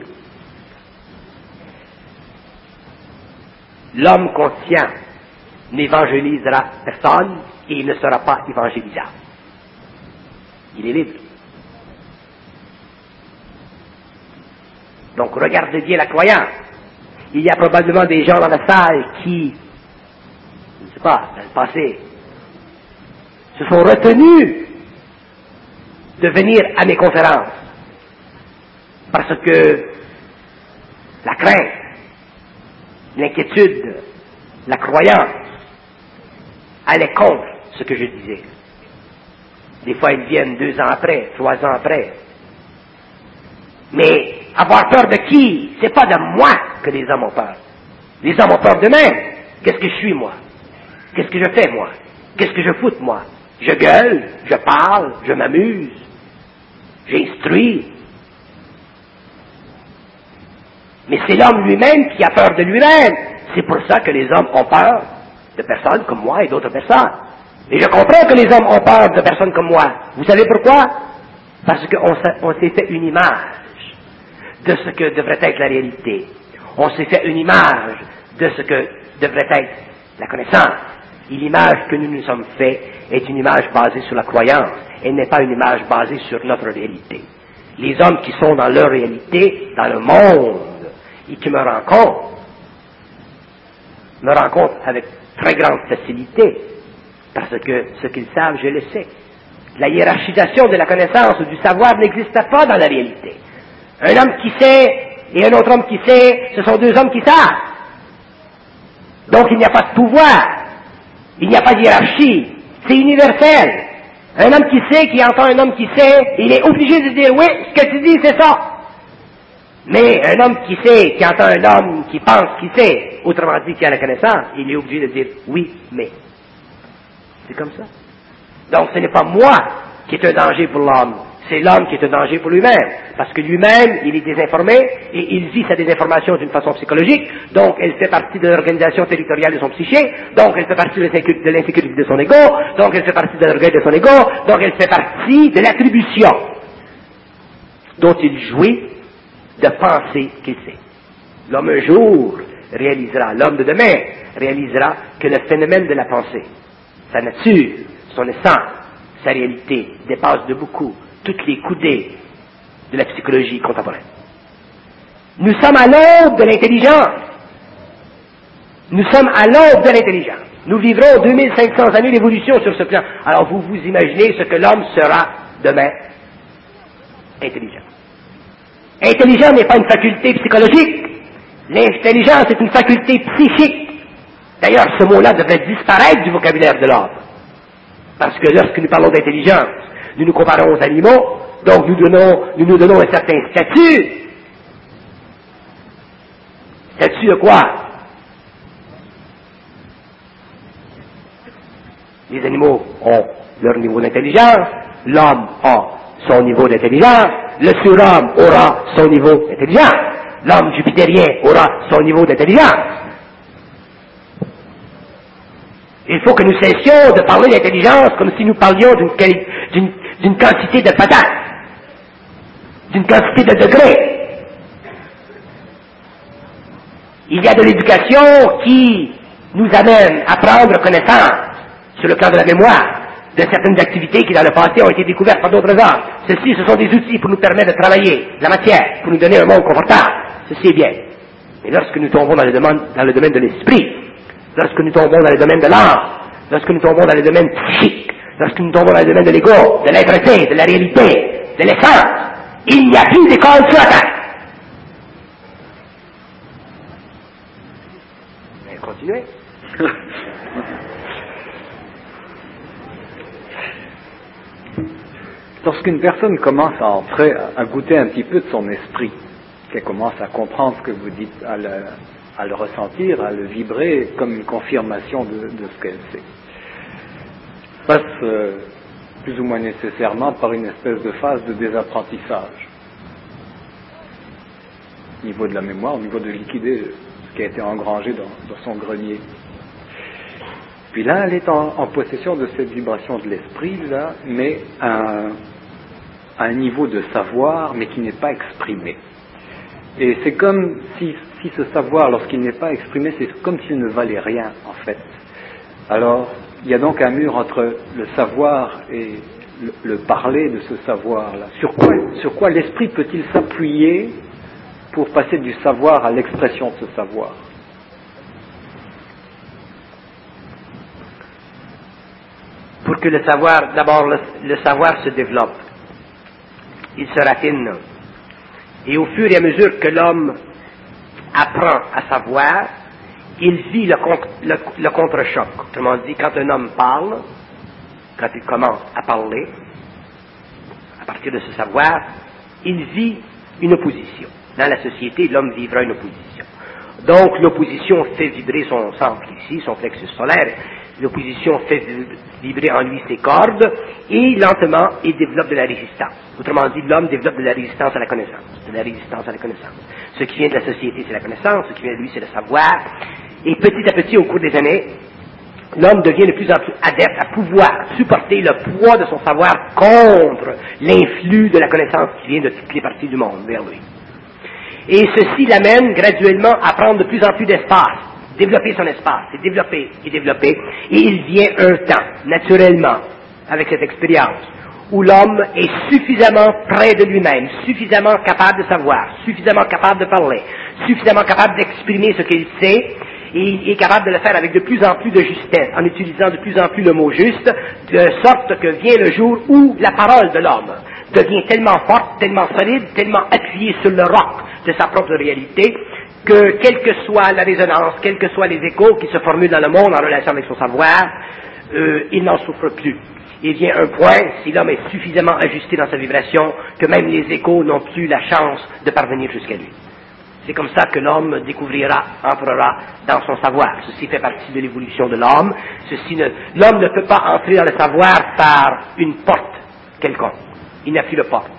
Speaker 1: L'homme conscient n'évangélisera personne et il ne sera pas évangélisable. Il est libre. Donc regardez bien la croyance. Il y a probablement des gens dans la salle qui, je ne sais pas, dans le passé, se sont retenus de venir à mes conférences parce que la crainte, l'inquiétude, la croyance allaient contre ce que je disais. Des fois, ils viennent deux ans après, trois ans après. Mais avoir peur de qui? C'est pas de moi que les hommes ont peur. Les hommes ont peur d'eux-mêmes. Qu'est-ce que je suis, moi? Qu'est-ce que je fais, moi? Qu'est-ce que je foute, moi? Je gueule, je parle, je m'amuse, j'instruis. Mais c'est l'homme lui-même qui a peur de lui-même. C'est pour ça que les hommes ont peur de personnes comme moi et d'autres personnes. Et je comprends que les hommes ont peur de personnes comme moi. Vous savez pourquoi? Parce qu'on s'est fait une image de ce que devrait être la réalité. On s'est fait une image de ce que devrait être la connaissance. Et l'image que nous nous sommes fait est une image basée sur la croyance. Elle n'est pas une image basée sur notre réalité. Les hommes qui sont dans leur réalité, dans le monde, et qui me rencontrent, me rencontrent avec très grande facilité, parce que ce qu'ils savent, je le sais. La hiérarchisation de la connaissance ou du savoir n'existe pas dans la réalité. Un homme qui sait et un autre homme qui sait, ce sont deux hommes qui savent. Donc il n'y a pas de pouvoir, il n'y a pas de hiérarchie, c'est universel. Un homme qui sait, qui entend un homme qui sait, il est obligé de dire oui, ce que tu dis c'est ça. Mais un homme qui sait, qui entend un homme qui pense qu'il sait, autrement dit qui a la connaissance, il est obligé de dire oui, mais. C'est comme ça. Donc ce n'est pas moi qui est un danger pour l'homme, c'est l'homme qui est un danger pour lui-même, parce que lui-même, il est désinformé, et il vit sa désinformation d'une façon psychologique, donc elle fait partie de l'organisation territoriale de son psyché, donc elle fait partie de l'insécurité de son ego, donc elle fait partie de l'orgueil de son ego, donc elle fait partie de l'attribution dont il jouit de penser qu'il sait. L'homme un jour réalisera, l'homme de demain réalisera que le phénomène de la pensée, sa nature, son essence, sa réalité dépasse de beaucoup toutes les coudées de la psychologie contemporaine. Nous sommes à l'aube de l'intelligence. Nous sommes à l'aube de l'intelligence. Nous vivrons deux mille cinq cents années d'évolution sur ce plan. Alors vous vous imaginez ce que l'homme sera demain? Intelligent. Intelligent n'est pas une faculté psychologique. L'intelligence est une faculté psychique. D'ailleurs, ce mot-là devrait disparaître du vocabulaire de l'homme. Parce que lorsque nous parlons d'intelligence, nous nous comparons aux animaux, donc nous donnons, nous nous donnons un certain statut. Statut de quoi? Les animaux ont leur niveau d'intelligence, l'homme a son niveau d'intelligence, le surhomme aura son niveau d'intelligence, l'homme jupitérien aura son niveau d'intelligence. Il faut que nous cessions de parler d'intelligence comme si nous parlions d'une, d'une, d'une quantité de patates, d'une quantité de degrés. Il y a de l'éducation qui nous amène à prendre connaissance sur le plan de la mémoire de certaines activités qui dans le passé ont été découvertes par d'autres hommes. Ceci, ce sont des outils pour nous permettre de travailler la matière, pour nous donner un monde confortable. Ceci est bien. Mais lorsque nous tombons dans le domaine, dans le domaine de l'esprit, lorsque nous tombons dans le domaine de l'âme, lorsque nous tombons dans le domaine psychique, lorsque nous tombons dans le domaine de l'ego, de l'être-té, de la réalité, de l'essence, il n'y a plus d'école sur la terre. continuez.
Speaker 2: Lorsqu'une personne commence à entrer, à goûter un petit peu de son esprit, qu'elle commence à comprendre ce que vous dites, à le, à le ressentir, à le vibrer comme une confirmation de, de ce qu'elle sait, passe euh, plus ou moins nécessairement par une espèce de phase de désapprentissage. Au niveau de la mémoire, au niveau de liquider ce qui a été engrangé dans, dans son grenier. Puis là, elle est en, en possession de cette vibration de l'esprit, là, mais à, à un niveau de savoir, mais qui n'est pas exprimé. Et c'est comme si, si ce savoir, lorsqu'il n'est pas exprimé, c'est comme s'il ne valait rien, en fait. Alors, il y a donc un mur entre le savoir et le, le parler de ce savoir-là. Sur quoi, sur quoi l'esprit peut-il s'appuyer pour passer du savoir à l'expression de ce savoir?
Speaker 1: Pour que le savoir, d'abord le, le savoir se développe, il se raffine. Et au fur et à mesure que l'homme apprend à savoir, il vit le, contre, le, le contre-choc. Autrement dit, quand un homme parle, quand il commence à parler, à partir de ce savoir, il vit une opposition. Dans la société, l'homme vivra une opposition. Donc, l'opposition fait vibrer son centre ici, son plexus solaire. L'opposition fait vibrer en lui ses cordes, et lentement, il développe de la résistance. Autrement dit, l'homme développe de la résistance à la connaissance. De la résistance à la connaissance. Ce qui vient de la société, c'est la connaissance. Ce qui vient de lui, c'est le savoir. Et petit à petit, au cours des années, l'homme devient de plus en plus adepte à pouvoir supporter le poids de son savoir contre l'influx de la connaissance qui vient de toutes les parties du monde vers lui. Et ceci l'amène graduellement à prendre de plus en plus d'espace, développer son espace, et développer, et développer, et il vient un temps, naturellement, avec cette expérience, où l'homme est suffisamment près de lui-même, suffisamment capable de savoir, suffisamment capable de parler, suffisamment capable d'exprimer ce qu'il sait, et il est capable de le faire avec de plus en plus de justesse, en utilisant de plus en plus le mot juste, de sorte que vient le jour où la parole de l'homme devient tellement forte, tellement solide, tellement appuyée sur le roc de sa propre réalité, que quelle que soit la résonance, quels que soient les échos qui se formulent dans le monde en relation avec son savoir, euh, il n'en souffre plus. Il vient un point, si l'homme est suffisamment ajusté dans sa vibration, que même les échos n'ont plus la chance de parvenir jusqu'à lui. C'est comme ça que l'homme découvrira, entrera dans son savoir. Ceci fait partie de l'évolution de l'homme. Ceci ne, l'homme ne peut pas entrer dans le savoir par une porte quelconque. Il n'a plus de porte.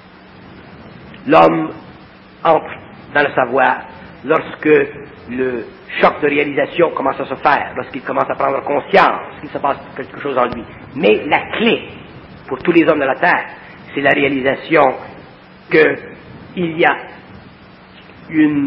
Speaker 1: L'homme entre dans le savoir lorsque le choc de réalisation commence à se faire, lorsqu'il commence à prendre conscience qu'il se passe quelque chose en lui. Mais la clé pour tous les hommes de la terre, c'est la réalisation qu'il y a une,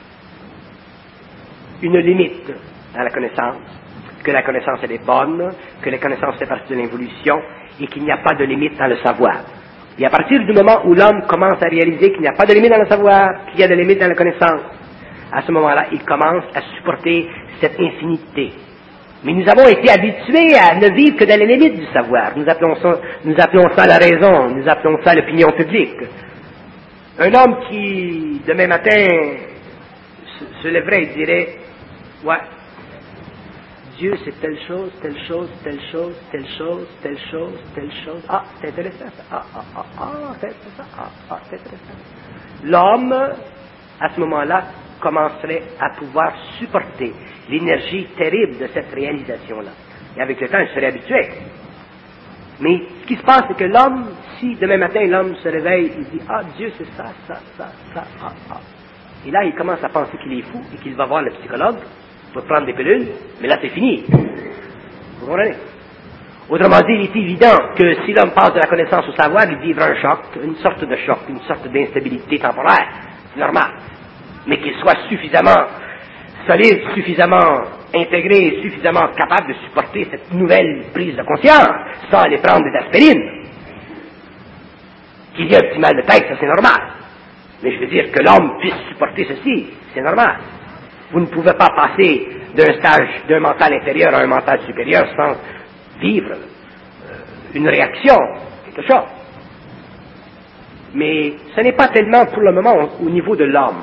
Speaker 1: une limite à la connaissance, que la connaissance elle est bonne, que la connaissance fait partie de l'évolution et qu'il n'y a pas de limite dans le savoir. Et à partir du moment où l'homme commence à réaliser qu'il n'y a pas de limite dans le savoir, qu'il y a de limite dans la connaissance, à ce moment-là, il commence à supporter cette infinité. Mais nous avons été habitués à ne vivre que dans les limites du savoir. Nous appelons ça, nous appelons ça la raison, nous appelons ça l'opinion publique. Un homme qui, demain matin, se, se lèverait et dirait, ouais, Dieu c'est telle chose, telle chose, telle chose, telle chose, telle chose, telle chose. Ah, c'est intéressant ça. Ah, ah, ah, ah, c'est ça. Ah, ah, c'est intéressant. L'homme, à ce moment-là, commencerait à pouvoir supporter l'énergie terrible de cette réalisation-là. Et avec le temps, il serait habitué. Mais ce qui se passe, c'est que l'homme, si demain matin l'homme se réveille, il dit, ah, Dieu c'est ça, ça, ça, ça, ah, ah. Et là, il commence à penser qu'il est fou et qu'il va voir le psychologue pour prendre des pilules, mais là, c'est fini. Vous comprenez? Autrement dit, il est évident que si l'homme passe de la connaissance au savoir, il vivra un choc, une sorte de choc, une sorte d'instabilité temporaire. C'est normal. Mais qu'il soit suffisamment solide, suffisamment intégré, suffisamment capable de supporter cette nouvelle prise de conscience, sans aller prendre des aspirines. Qu'il y ait un petit mal de tête, ça c'est normal. Mais je veux dire que l'homme puisse supporter ceci, c'est normal. Vous ne pouvez pas passer d'un stage d'un mental inférieur à un mental supérieur sans vivre euh, une réaction, quelque chose. Mais ce n'est pas tellement pour le moment au, au niveau de l'homme.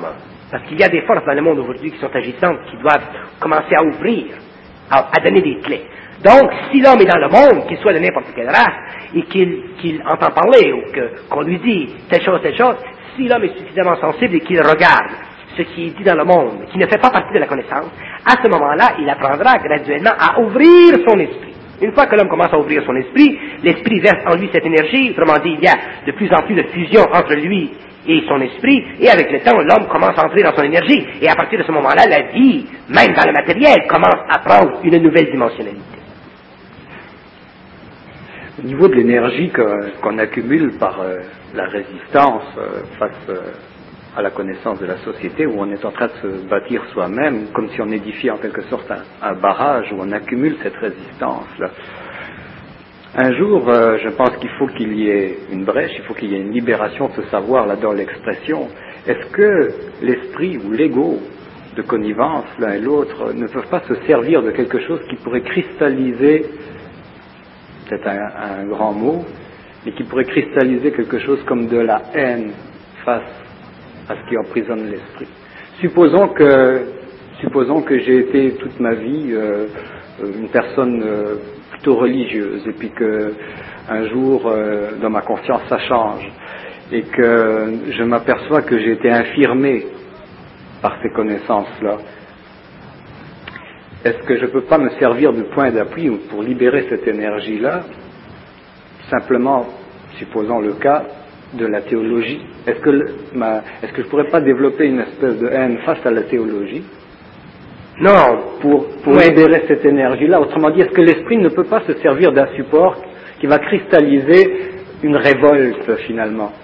Speaker 1: Parce qu'il y a des forces dans le monde aujourd'hui qui sont agissantes, qui doivent commencer à ouvrir, à, à donner des clés. Donc, si l'homme est dans le monde, qu'il soit de n'importe quelle race, et qu'il, qu'il entend parler, ou que, qu'on lui dit telle chose, telle chose, si l'homme est suffisamment sensible et qu'il regarde ce qui est dit dans le monde, qui ne fait pas partie de la connaissance, à ce moment-là, il apprendra graduellement à ouvrir son esprit. Une fois que l'homme commence à ouvrir son esprit, l'esprit verse en lui cette énergie, autrement dit, il y a de plus en plus de fusion entre lui et son esprit, et avec le temps, l'homme commence à entrer dans son énergie, et à partir de ce moment-là, la vie, même dans le matériel, commence à prendre une nouvelle dimensionnalité.
Speaker 2: Au niveau de l'énergie que, qu'on accumule par euh, la résistance euh, face euh, à la connaissance de la société, où on est en train de se bâtir soi-même, comme si on édifiait en quelque sorte un, un barrage, où on accumule cette résistance-là. Un jour, euh, je pense qu'il faut qu'il y ait une brèche, il faut qu'il y ait une libération de ce savoir, là, dans l'expression. Est-ce que l'esprit ou l'ego de connivence, l'un et l'autre, ne peuvent pas se servir de quelque chose qui pourrait cristalliser, c'est un, un grand mot, mais qui pourrait cristalliser quelque chose comme de la haine face à ce qui emprisonne l'esprit. Supposons que, supposons que j'ai été toute ma vie euh, une personne euh, plutôt religieuse, et puis que un jour, euh, dans ma conscience, ça change, et que je m'aperçois que j'ai été infirmé par ces connaissances-là. Est-ce que je ne peux pas me servir de point d'appui pour libérer cette énergie-là, simplement, supposons le cas, de la théologie? Est-ce que, le, ma, est-ce que je ne pourrais pas développer une espèce de haine face à la théologie?
Speaker 1: Non.
Speaker 2: Pour, pour
Speaker 1: ouais.
Speaker 2: libérer cette énergie-là. Autrement dit, est-ce que l'esprit ne peut pas se servir d'un support qui va cristalliser une révolte, finalement?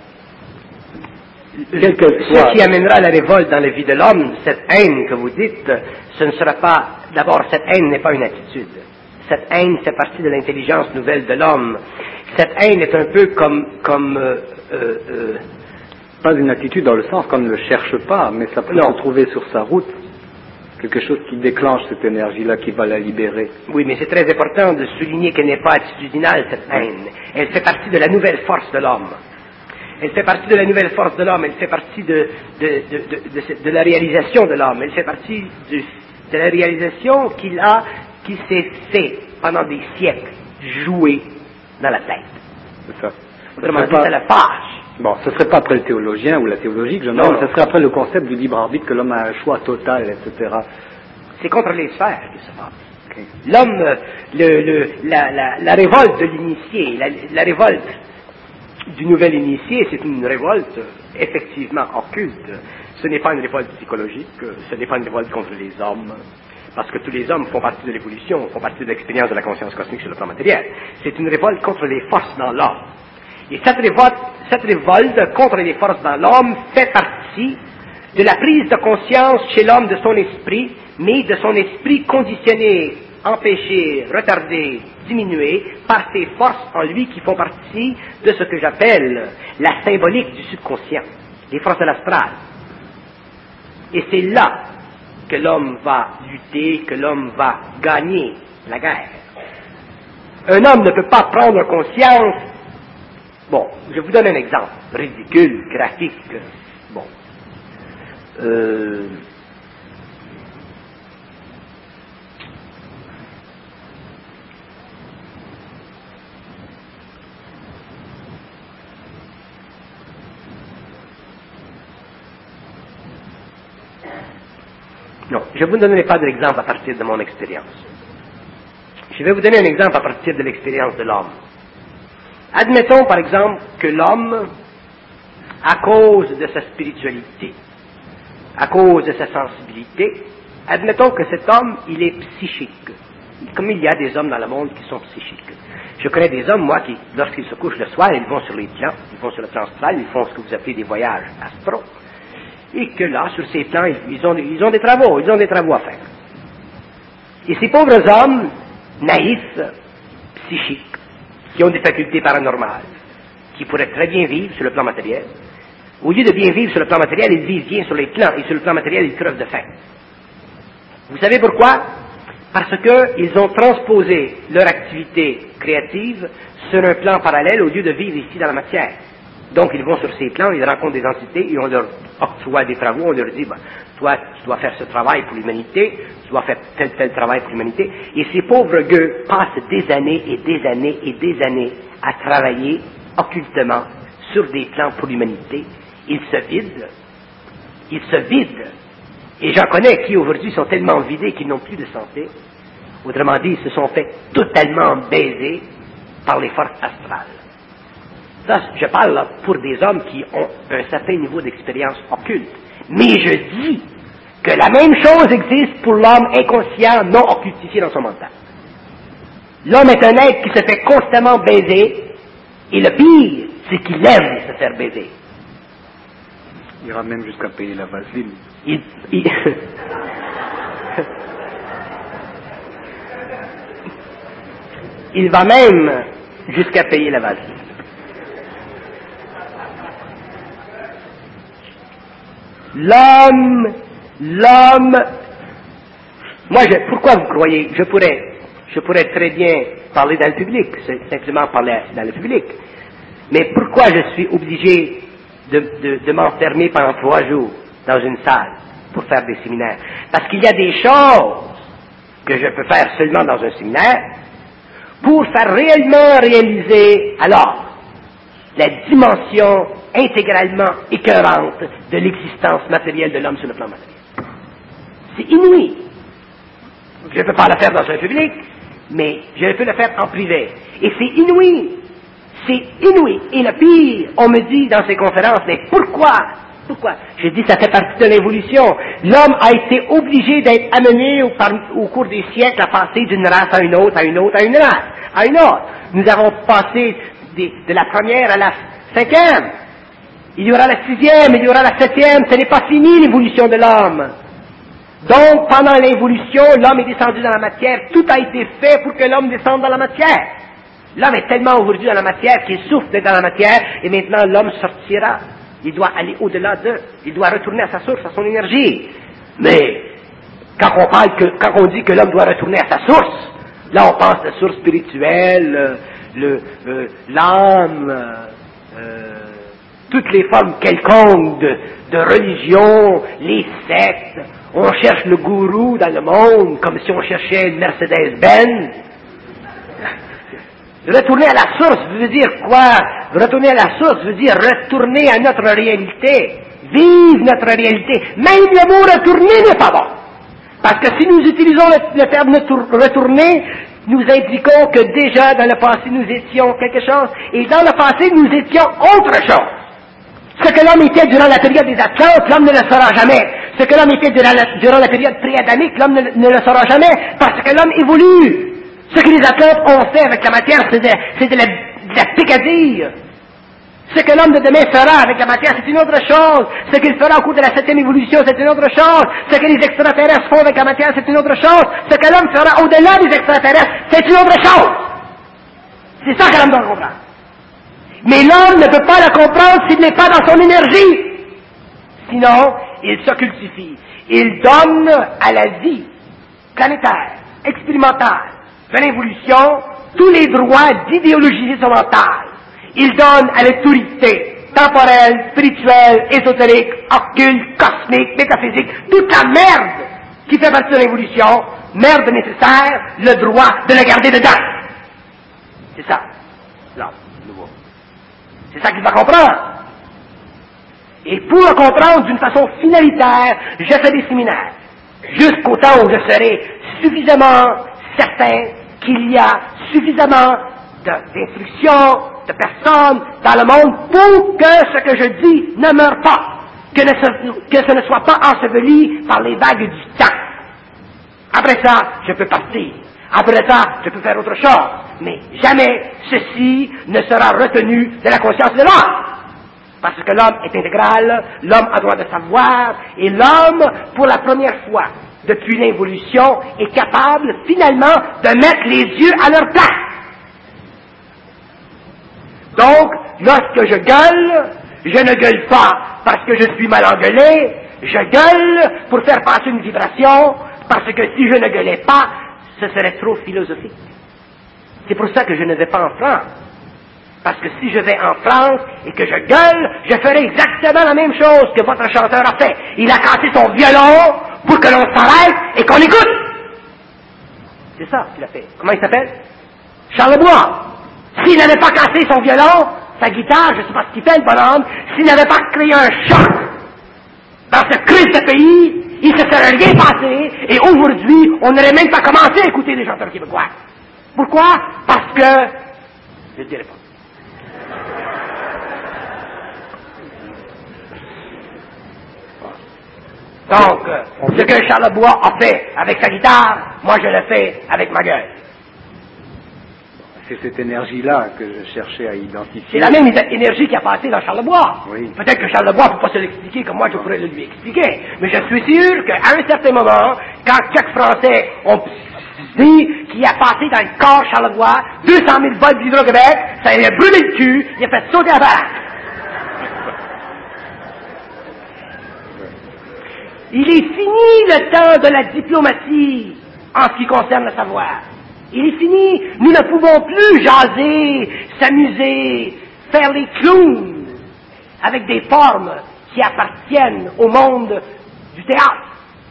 Speaker 1: Quel que soit. Ce qui amènera la révolte dans la vie de l'homme, cette haine que vous dites, ce ne sera pas... D'abord, cette haine n'est pas une attitude. Cette haine fait partie de l'intelligence nouvelle de l'homme. Cette haine est un peu comme... comme euh, euh, euh,
Speaker 2: pas une attitude dans le sens qu'on ne le cherche pas, mais ça peut non. se trouver sur sa route. Quelque chose qui déclenche cette énergie-là, qui va la libérer.
Speaker 1: Oui, mais c'est très important de souligner qu'elle n'est pas attitudinale, cette haine. Elle fait partie de la nouvelle force de l'homme. Elle fait partie de la nouvelle force de l'homme, elle fait partie de, de, de, de, de, de la réalisation de l'homme, elle fait partie de, de la réalisation qu'il a, qu'il s'est fait pendant des siècles jouer dans la tête.
Speaker 2: C'est ça.
Speaker 1: Autrement dit, ça la fâche.
Speaker 2: Bon, ce ne serait pas après le théologien ou la théologie que je
Speaker 1: non,
Speaker 2: mais ce serait après le concept du libre arbitre, que l'homme a un choix total, et cetera.
Speaker 1: C'est contre les sphères que ça passe. Okay. L'homme, le, le, la, la, la révolte de l'initié, la, la révolte du nouvel initié, c'est une révolte effectivement occulte. Ce n'est pas une révolte psychologique, ce n'est pas une révolte contre les hommes, parce que tous les hommes font partie de l'évolution, font partie de l'expérience de la conscience cosmique sur le plan matériel. C'est une révolte contre les forces dans l'homme. Et cette révolte, cette révolte contre les forces dans l'homme fait partie de la prise de conscience chez l'homme de son esprit, mais de son esprit conditionné, empêché, retardé, diminué par ces forces en lui qui font partie de ce que j'appelle la symbolique du subconscient, les forces de l'astral. Et c'est là que l'homme va lutter, que l'homme va gagner la guerre. Un homme ne peut pas prendre conscience. Bon, je vous donne un exemple ridicule, graphique. Bon. Euh, Non, je ne vous donnerai pas d'exemple à partir de mon expérience. Je vais vous donner un exemple à partir de l'expérience de l'homme. Admettons, par exemple, que l'homme, à cause de sa spiritualité, à cause de sa sensibilité, admettons que cet homme, il est psychique. Comme il y a des hommes dans le monde qui sont psychiques. Je connais des hommes, moi, qui, lorsqu'ils se couchent le soir, ils vont sur les plans, ils vont sur le plan astral, ils font ce que vous appelez des voyages astro, et que là, sur ces plans, ils ont, ils ont des travaux, ils ont des travaux à faire. Et ces pauvres hommes, naïfs, psychiques, qui ont des facultés paranormales, qui pourraient très bien vivre sur le plan matériel, au lieu de bien vivre sur le plan matériel, ils vivent bien sur les plans, et sur le plan matériel, ils crevent de faim. Vous savez pourquoi? Parce qu'ils ont transposé leur activité créative sur un plan parallèle au lieu de vivre ici dans la matière. Donc ils vont sur ces plans, ils rencontrent des entités et on leur octroie des travaux, on leur dit, ben, toi, tu dois faire ce travail pour l'humanité, tu dois faire tel, tel travail pour l'humanité. Et ces pauvres gueux passent des années et des années et des années à travailler occultement sur des plans pour l'humanité. Ils se vident. Ils se vident. Et j'en connais qui aujourd'hui sont tellement vidés qu'ils n'ont plus de santé. Autrement dit, ils se sont fait totalement baiser par les forces astrales. Ça, je parle là pour des hommes qui ont un certain niveau d'expérience occulte. Mais je dis que la même chose existe pour l'homme inconscient, non occultifié dans son mental. L'homme est un être qui se fait constamment baiser, et le pire, c'est qu'il aime se faire baiser.
Speaker 2: Il ira même jusqu'à payer la vaseline.
Speaker 1: Il, il... il va même jusqu'à payer la vaseline. L'homme, l'homme, moi, je, pourquoi vous croyez, je pourrais, je pourrais très bien parler dans le public, c'est simplement parler dans le public, mais pourquoi je suis obligé de, de, de m'enfermer pendant trois jours dans une salle pour faire des séminaires? Parce qu'il y a des choses que je peux faire seulement dans un séminaire pour faire réellement réaliser, alors, la dimension intégralement écœurante de l'existence matérielle de l'homme sur le plan matériel. C'est inouï. Je ne peux pas le faire dans un public, mais je peux le faire en privé. Et c'est inouï. C'est inouï. Et le pire, on me dit dans ces conférences, mais pourquoi? Pourquoi? Je dis, ça fait partie de l'évolution. L'homme a été obligé d'être amené au, par, au cours des siècles à passer d'une race à une autre, à une autre, à une race, à une autre. Nous avons passé de, de la première à la cinquième. Il y aura la sixième, il y aura la septième. Ce n'est pas fini l'évolution de l'homme. Donc, pendant l'évolution, l'homme est descendu dans la matière. Tout a été fait pour que l'homme descende dans la matière. L'homme est tellement aujourd'hui dans la matière qu'il souffre d'être dans la matière, et maintenant l'homme sortira. Il doit aller au-delà d'eux. Il doit retourner à sa source, à son énergie. Mais, quand on parle que, quand on dit que l'homme doit retourner à sa source, là on pense à la source spirituelle, le, euh, l'âme, euh, toutes les formes quelconques de, de religion, les sectes. On cherche le gourou dans le monde comme si on cherchait une Mercedes-Benz. Retourner à la source veut dire quoi? Retourner à la source veut dire retourner à notre réalité, vivre notre réalité. Même le mot retourner n'est pas bon. Parce que si nous utilisons le, le terme retourner, nous indiquons que déjà dans le passé nous étions quelque chose, et dans le passé nous étions autre chose. Ce que l'homme était durant la période des Atlantes, l'homme ne le saura jamais. Ce que l'homme était durant la, durant la période pré-adamique, l'homme ne, ne le saura jamais, parce que l'homme évolue. Ce que les Atlantes ont fait avec la matière, c'est de, c'est de la, de la picadille. Ce que l'homme de demain fera avec la matière, c'est une autre chose. Ce qu'il fera au cours de la septième évolution, c'est une autre chose. Ce que les extraterrestres font avec la matière, c'est une autre chose. Ce que l'homme fera au-delà des extraterrestres, c'est une autre chose. C'est ça que l'homme doit comprendre. Mais l'homme ne peut pas le comprendre s'il n'est pas dans son énergie. Sinon, il s'occultifie. Il donne à la vie planétaire, expérimentale, de l'évolution, tous les droits d'idéologiser son mental. Il donne à l'autorité temporelle, spirituelle, ésotérique, occulte, cosmique, métaphysique, toute la merde qui fait partie de l'évolution, merde nécessaire, le droit de le garder dedans. C'est ça, l'homme nouveau. C'est ça qu'il va comprendre. Et pour le comprendre d'une façon finalitaire, je fais des séminaires. Jusqu'au temps où je serai suffisamment certain qu'il y a suffisamment d'instructions, de personnes dans le monde pour que ce que je dis ne meure pas, que, ne se, que ce ne soit pas enseveli par les vagues du temps. Après ça, je peux partir. Après ça, je peux faire autre chose. Mais jamais ceci ne sera retenu de la conscience de l'homme. Parce que l'homme est intégral, l'homme a droit de savoir, et l'homme, pour la première fois depuis l'évolution, est capable finalement de mettre les yeux à leur place. Donc, lorsque je gueule, je ne gueule pas parce que je suis mal engueulé, je gueule pour faire passer une vibration, parce que si je ne gueulais pas, ce serait trop philosophique. C'est pour ça que je ne vais pas en France. Parce que si je vais en France et que je gueule, je ferai exactement la même chose que votre chanteur a fait. Il a cassé son violon pour que l'on s'arrête et qu'on écoute. C'est ça qu'il a fait. Comment il s'appelle? Charlebois. S'il n'avait pas cassé son violon, sa guitare, je ne sais pas ce qu'il fait le bonhomme, s'il n'avait pas créé un choc dans ce Christ de pays, il ne se serait rien passé, et aujourd'hui, on n'aurait même pas commencé à écouter les chanteurs québécois. Pourquoi? Parce que, je ne dirai pas. Donc, ce que Charlebois a fait avec sa guitare, moi je le fais avec ma gueule.
Speaker 2: C'est cette énergie-là que je cherchais à identifier.
Speaker 1: C'est la même énergie qui a passé dans Charlebois.
Speaker 2: Oui.
Speaker 1: Peut-être que Charlebois ne peut pas se l'expliquer comme moi je pourrais le lui expliquer. Mais je suis sûr qu'à un certain moment, quand quelques Français ont dit qu'il a passé dans le corps Charlebois deux cent mille volts d'Hydro-Québec, ça lui a brûlé le cul, il a fait sauter la barre. Il est fini le temps de la diplomatie en ce qui concerne le savoir. Il est fini. Nous ne pouvons plus jaser, s'amuser, faire les clowns avec des formes qui appartiennent au monde du théâtre.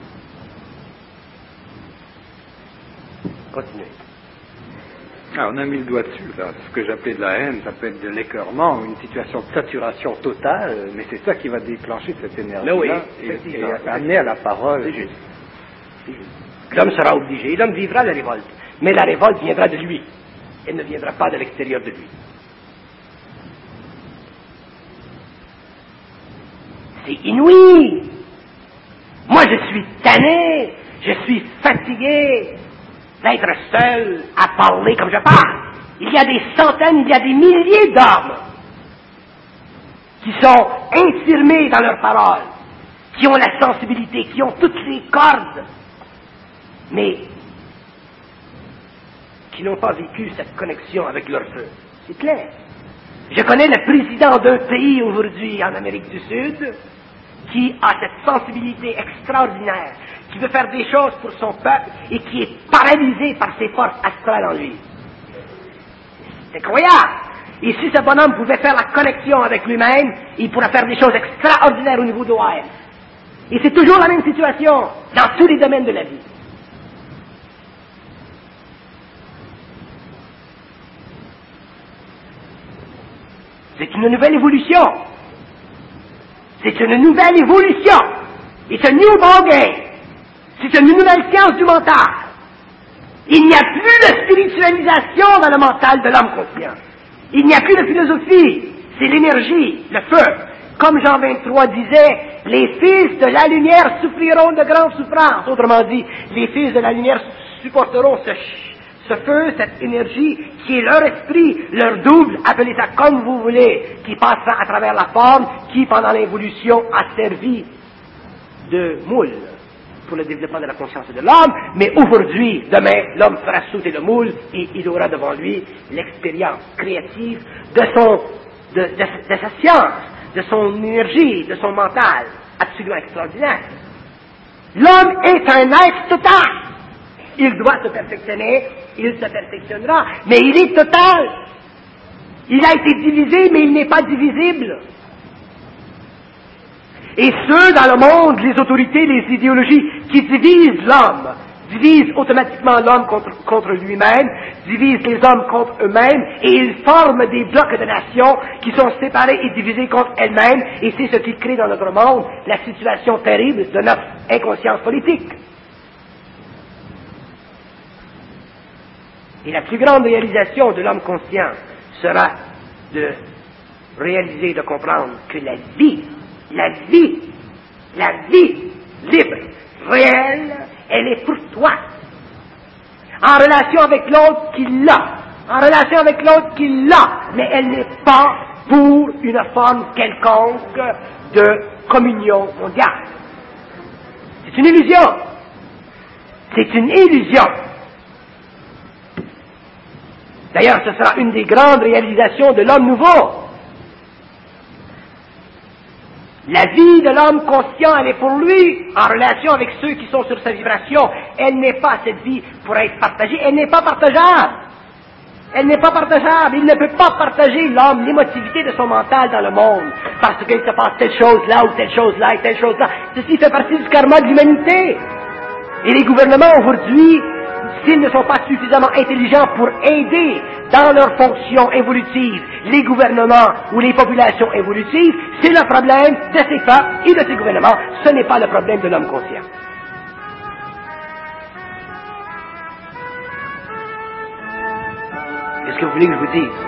Speaker 1: Continuez.
Speaker 2: Ah, on a mis le doigt dessus, là. Ce que j'appelais de la haine, ça peut être de l'écœurement, une situation de saturation totale, mais c'est ça qui va déclencher cette énergie-là
Speaker 1: oui,
Speaker 2: et, et amener à la parole.
Speaker 1: C'est juste. C'est juste. L'homme sera obligé, l'homme vivra la révolte, mais la révolte viendra de lui, elle ne viendra pas de l'extérieur de lui. C'est inouï. Moi, je suis tanné, je suis fatigué d'être seul à parler comme je parle. Il y a des centaines, il y a des milliers d'hommes qui sont infirmés dans leurs paroles, qui ont la sensibilité, qui ont toutes les cordes, mais qui n'ont pas vécu cette connexion avec leur feu. C'est clair. Je connais le président d'un pays aujourd'hui en Amérique du Sud qui a cette sensibilité extraordinaire, qui veut faire des choses pour son peuple et qui est paralysé par ses forces astrales en lui. C'est incroyable. Et si ce bonhomme pouvait faire la connexion avec lui-même, il pourrait faire des choses extraordinaires au niveau de l'O A S. Et c'est toujours la même situation dans tous les domaines de la vie. C'est une nouvelle évolution. C'est une nouvelle évolution. It's a new ball game. C'est une nouvelle science du mental. Il n'y a plus de spiritualisation dans le mental de l'homme conscient. Il n'y a plus de philosophie. C'est l'énergie, le feu. Comme Jean vingt-trois disait, les fils de la lumière souffriront de grandes souffrances. Autrement dit, les fils de la lumière supporteront ce, ce feu, cette énergie qui est leur esprit, leur double, appelez ça comme vous voulez, qui passera à travers la forme, qui pendant l'évolution a servi de moule pour le développement de la conscience de l'homme, mais aujourd'hui, demain, l'homme fera sauter le moule et il aura devant lui l'expérience créative de son, de, de, de sa science, de son énergie, de son mental, absolument extraordinaire. L'homme est un être total. Il doit se perfectionner, il se perfectionnera, mais il est total. Il a été divisé, mais il n'est pas divisible. Et ceux dans le monde, les autorités, les idéologies qui divisent l'homme, divisent automatiquement l'homme contre, contre lui-même, divisent les hommes contre eux-mêmes, et ils forment des blocs de nations qui sont séparés et divisés contre elles-mêmes, et c'est ce qui crée dans notre monde la situation terrible de notre inconscience politique. Et la plus grande réalisation de l'homme conscient sera de réaliser, de comprendre que la vie, la vie, la vie libre, réelle, elle est pour toi. En relation avec l'autre qui l'a, en relation avec l'autre qui l'a, mais elle n'est pas pour une forme quelconque de communion mondiale. C'est une illusion. C'est une illusion. D'ailleurs, ce sera une des grandes réalisations de l'homme nouveau. La vie de l'homme conscient, elle est pour lui, en relation avec ceux qui sont sur sa vibration. Elle n'est pas, cette vie, pour être partagée. Elle n'est pas partageable. Elle n'est pas partageable. Il ne peut pas partager l'homme, l'émotivité de son mental dans le monde, parce qu'il se passe telle chose là, ou telle chose là, et telle chose là. Ceci fait partie du karma de l'humanité. Et les gouvernements aujourd'hui, s'ils ne sont pas suffisamment intelligents pour aider dans leur fonction évolutive les gouvernements ou les populations évolutives, c'est le problème de ces peuples et de ces gouvernements. Ce n'est pas le problème de l'homme conscient. Qu'est-ce que vous voulez que je vous dise?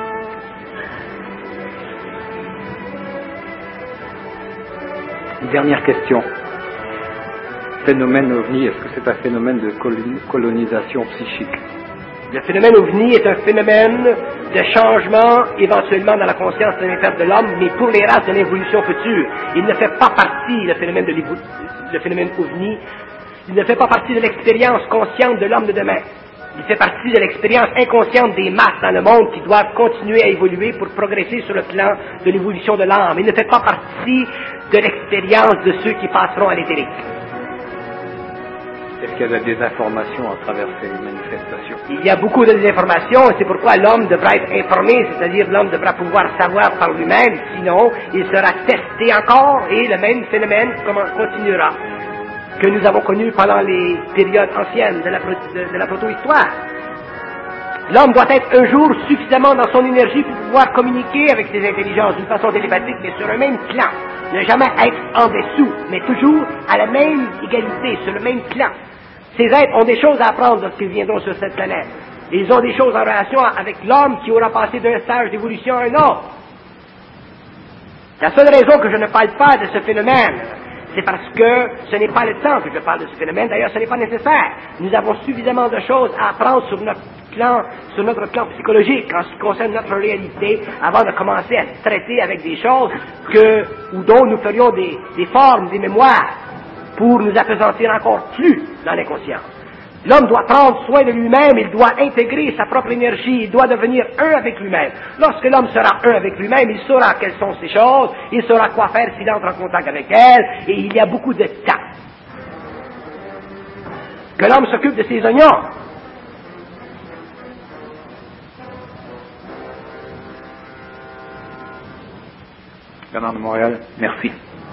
Speaker 2: Une dernière question. Phénomène OVNI, est-ce que c'est un phénomène de colonisation psychique?
Speaker 1: Le phénomène OVNI est un phénomène de changement éventuellement dans la conscience planétaire de l'homme, mais pour les races de l'évolution future. Il ne fait pas partie, le phénomène, de le phénomène OVNI, il ne fait pas partie de l'expérience consciente de l'homme de demain. Il fait partie de l'expérience inconsciente des masses dans le monde qui doivent continuer à évoluer pour progresser sur le plan de l'évolution de l'âme. Il ne fait pas partie de l'expérience de ceux qui passeront à l'éthérique.
Speaker 2: Est-ce qu'il y a des informations à travers ces manifestations?
Speaker 1: Il y a beaucoup de désinformations, et c'est pourquoi l'homme devra être informé, c'est-à-dire l'homme devra pouvoir savoir par lui-même, sinon il sera testé encore et le même phénomène continuera, que nous avons connu pendant les périodes anciennes de la, de, de la proto-histoire. L'homme doit être un jour suffisamment dans son énergie pour pouvoir communiquer avec ses intelligences d'une façon télépathique, mais sur un même plan. Ne jamais être en dessous, mais toujours à la même égalité, sur le même plan. Ces êtres ont des choses à apprendre lorsqu'ils viendront sur cette planète. Ils ont des choses en relation avec l'homme qui aura passé d'un stage d'évolution à un autre. La seule raison que je ne parle pas de ce phénomène, c'est parce que ce n'est pas le temps que je parle de ce phénomène. D'ailleurs, ce n'est pas nécessaire. Nous avons suffisamment de choses à apprendre sur notre plan, sur notre plan psychologique, en ce qui concerne notre réalité, avant de commencer à traiter avec des choses que, ou dont nous ferions des, des formes, des mémoires, pour nous appesantir encore plus dans l'inconscience. L'homme doit prendre soin de lui-même, il doit intégrer sa propre énergie, il doit devenir un avec lui-même. Lorsque l'homme sera un avec lui-même, il saura quelles sont ces choses, il saura quoi faire s'il entre en contact avec elles, et il y a beaucoup de temps. Que l'homme s'occupe de ses oignons.
Speaker 2: Bernard de Montréal, merci.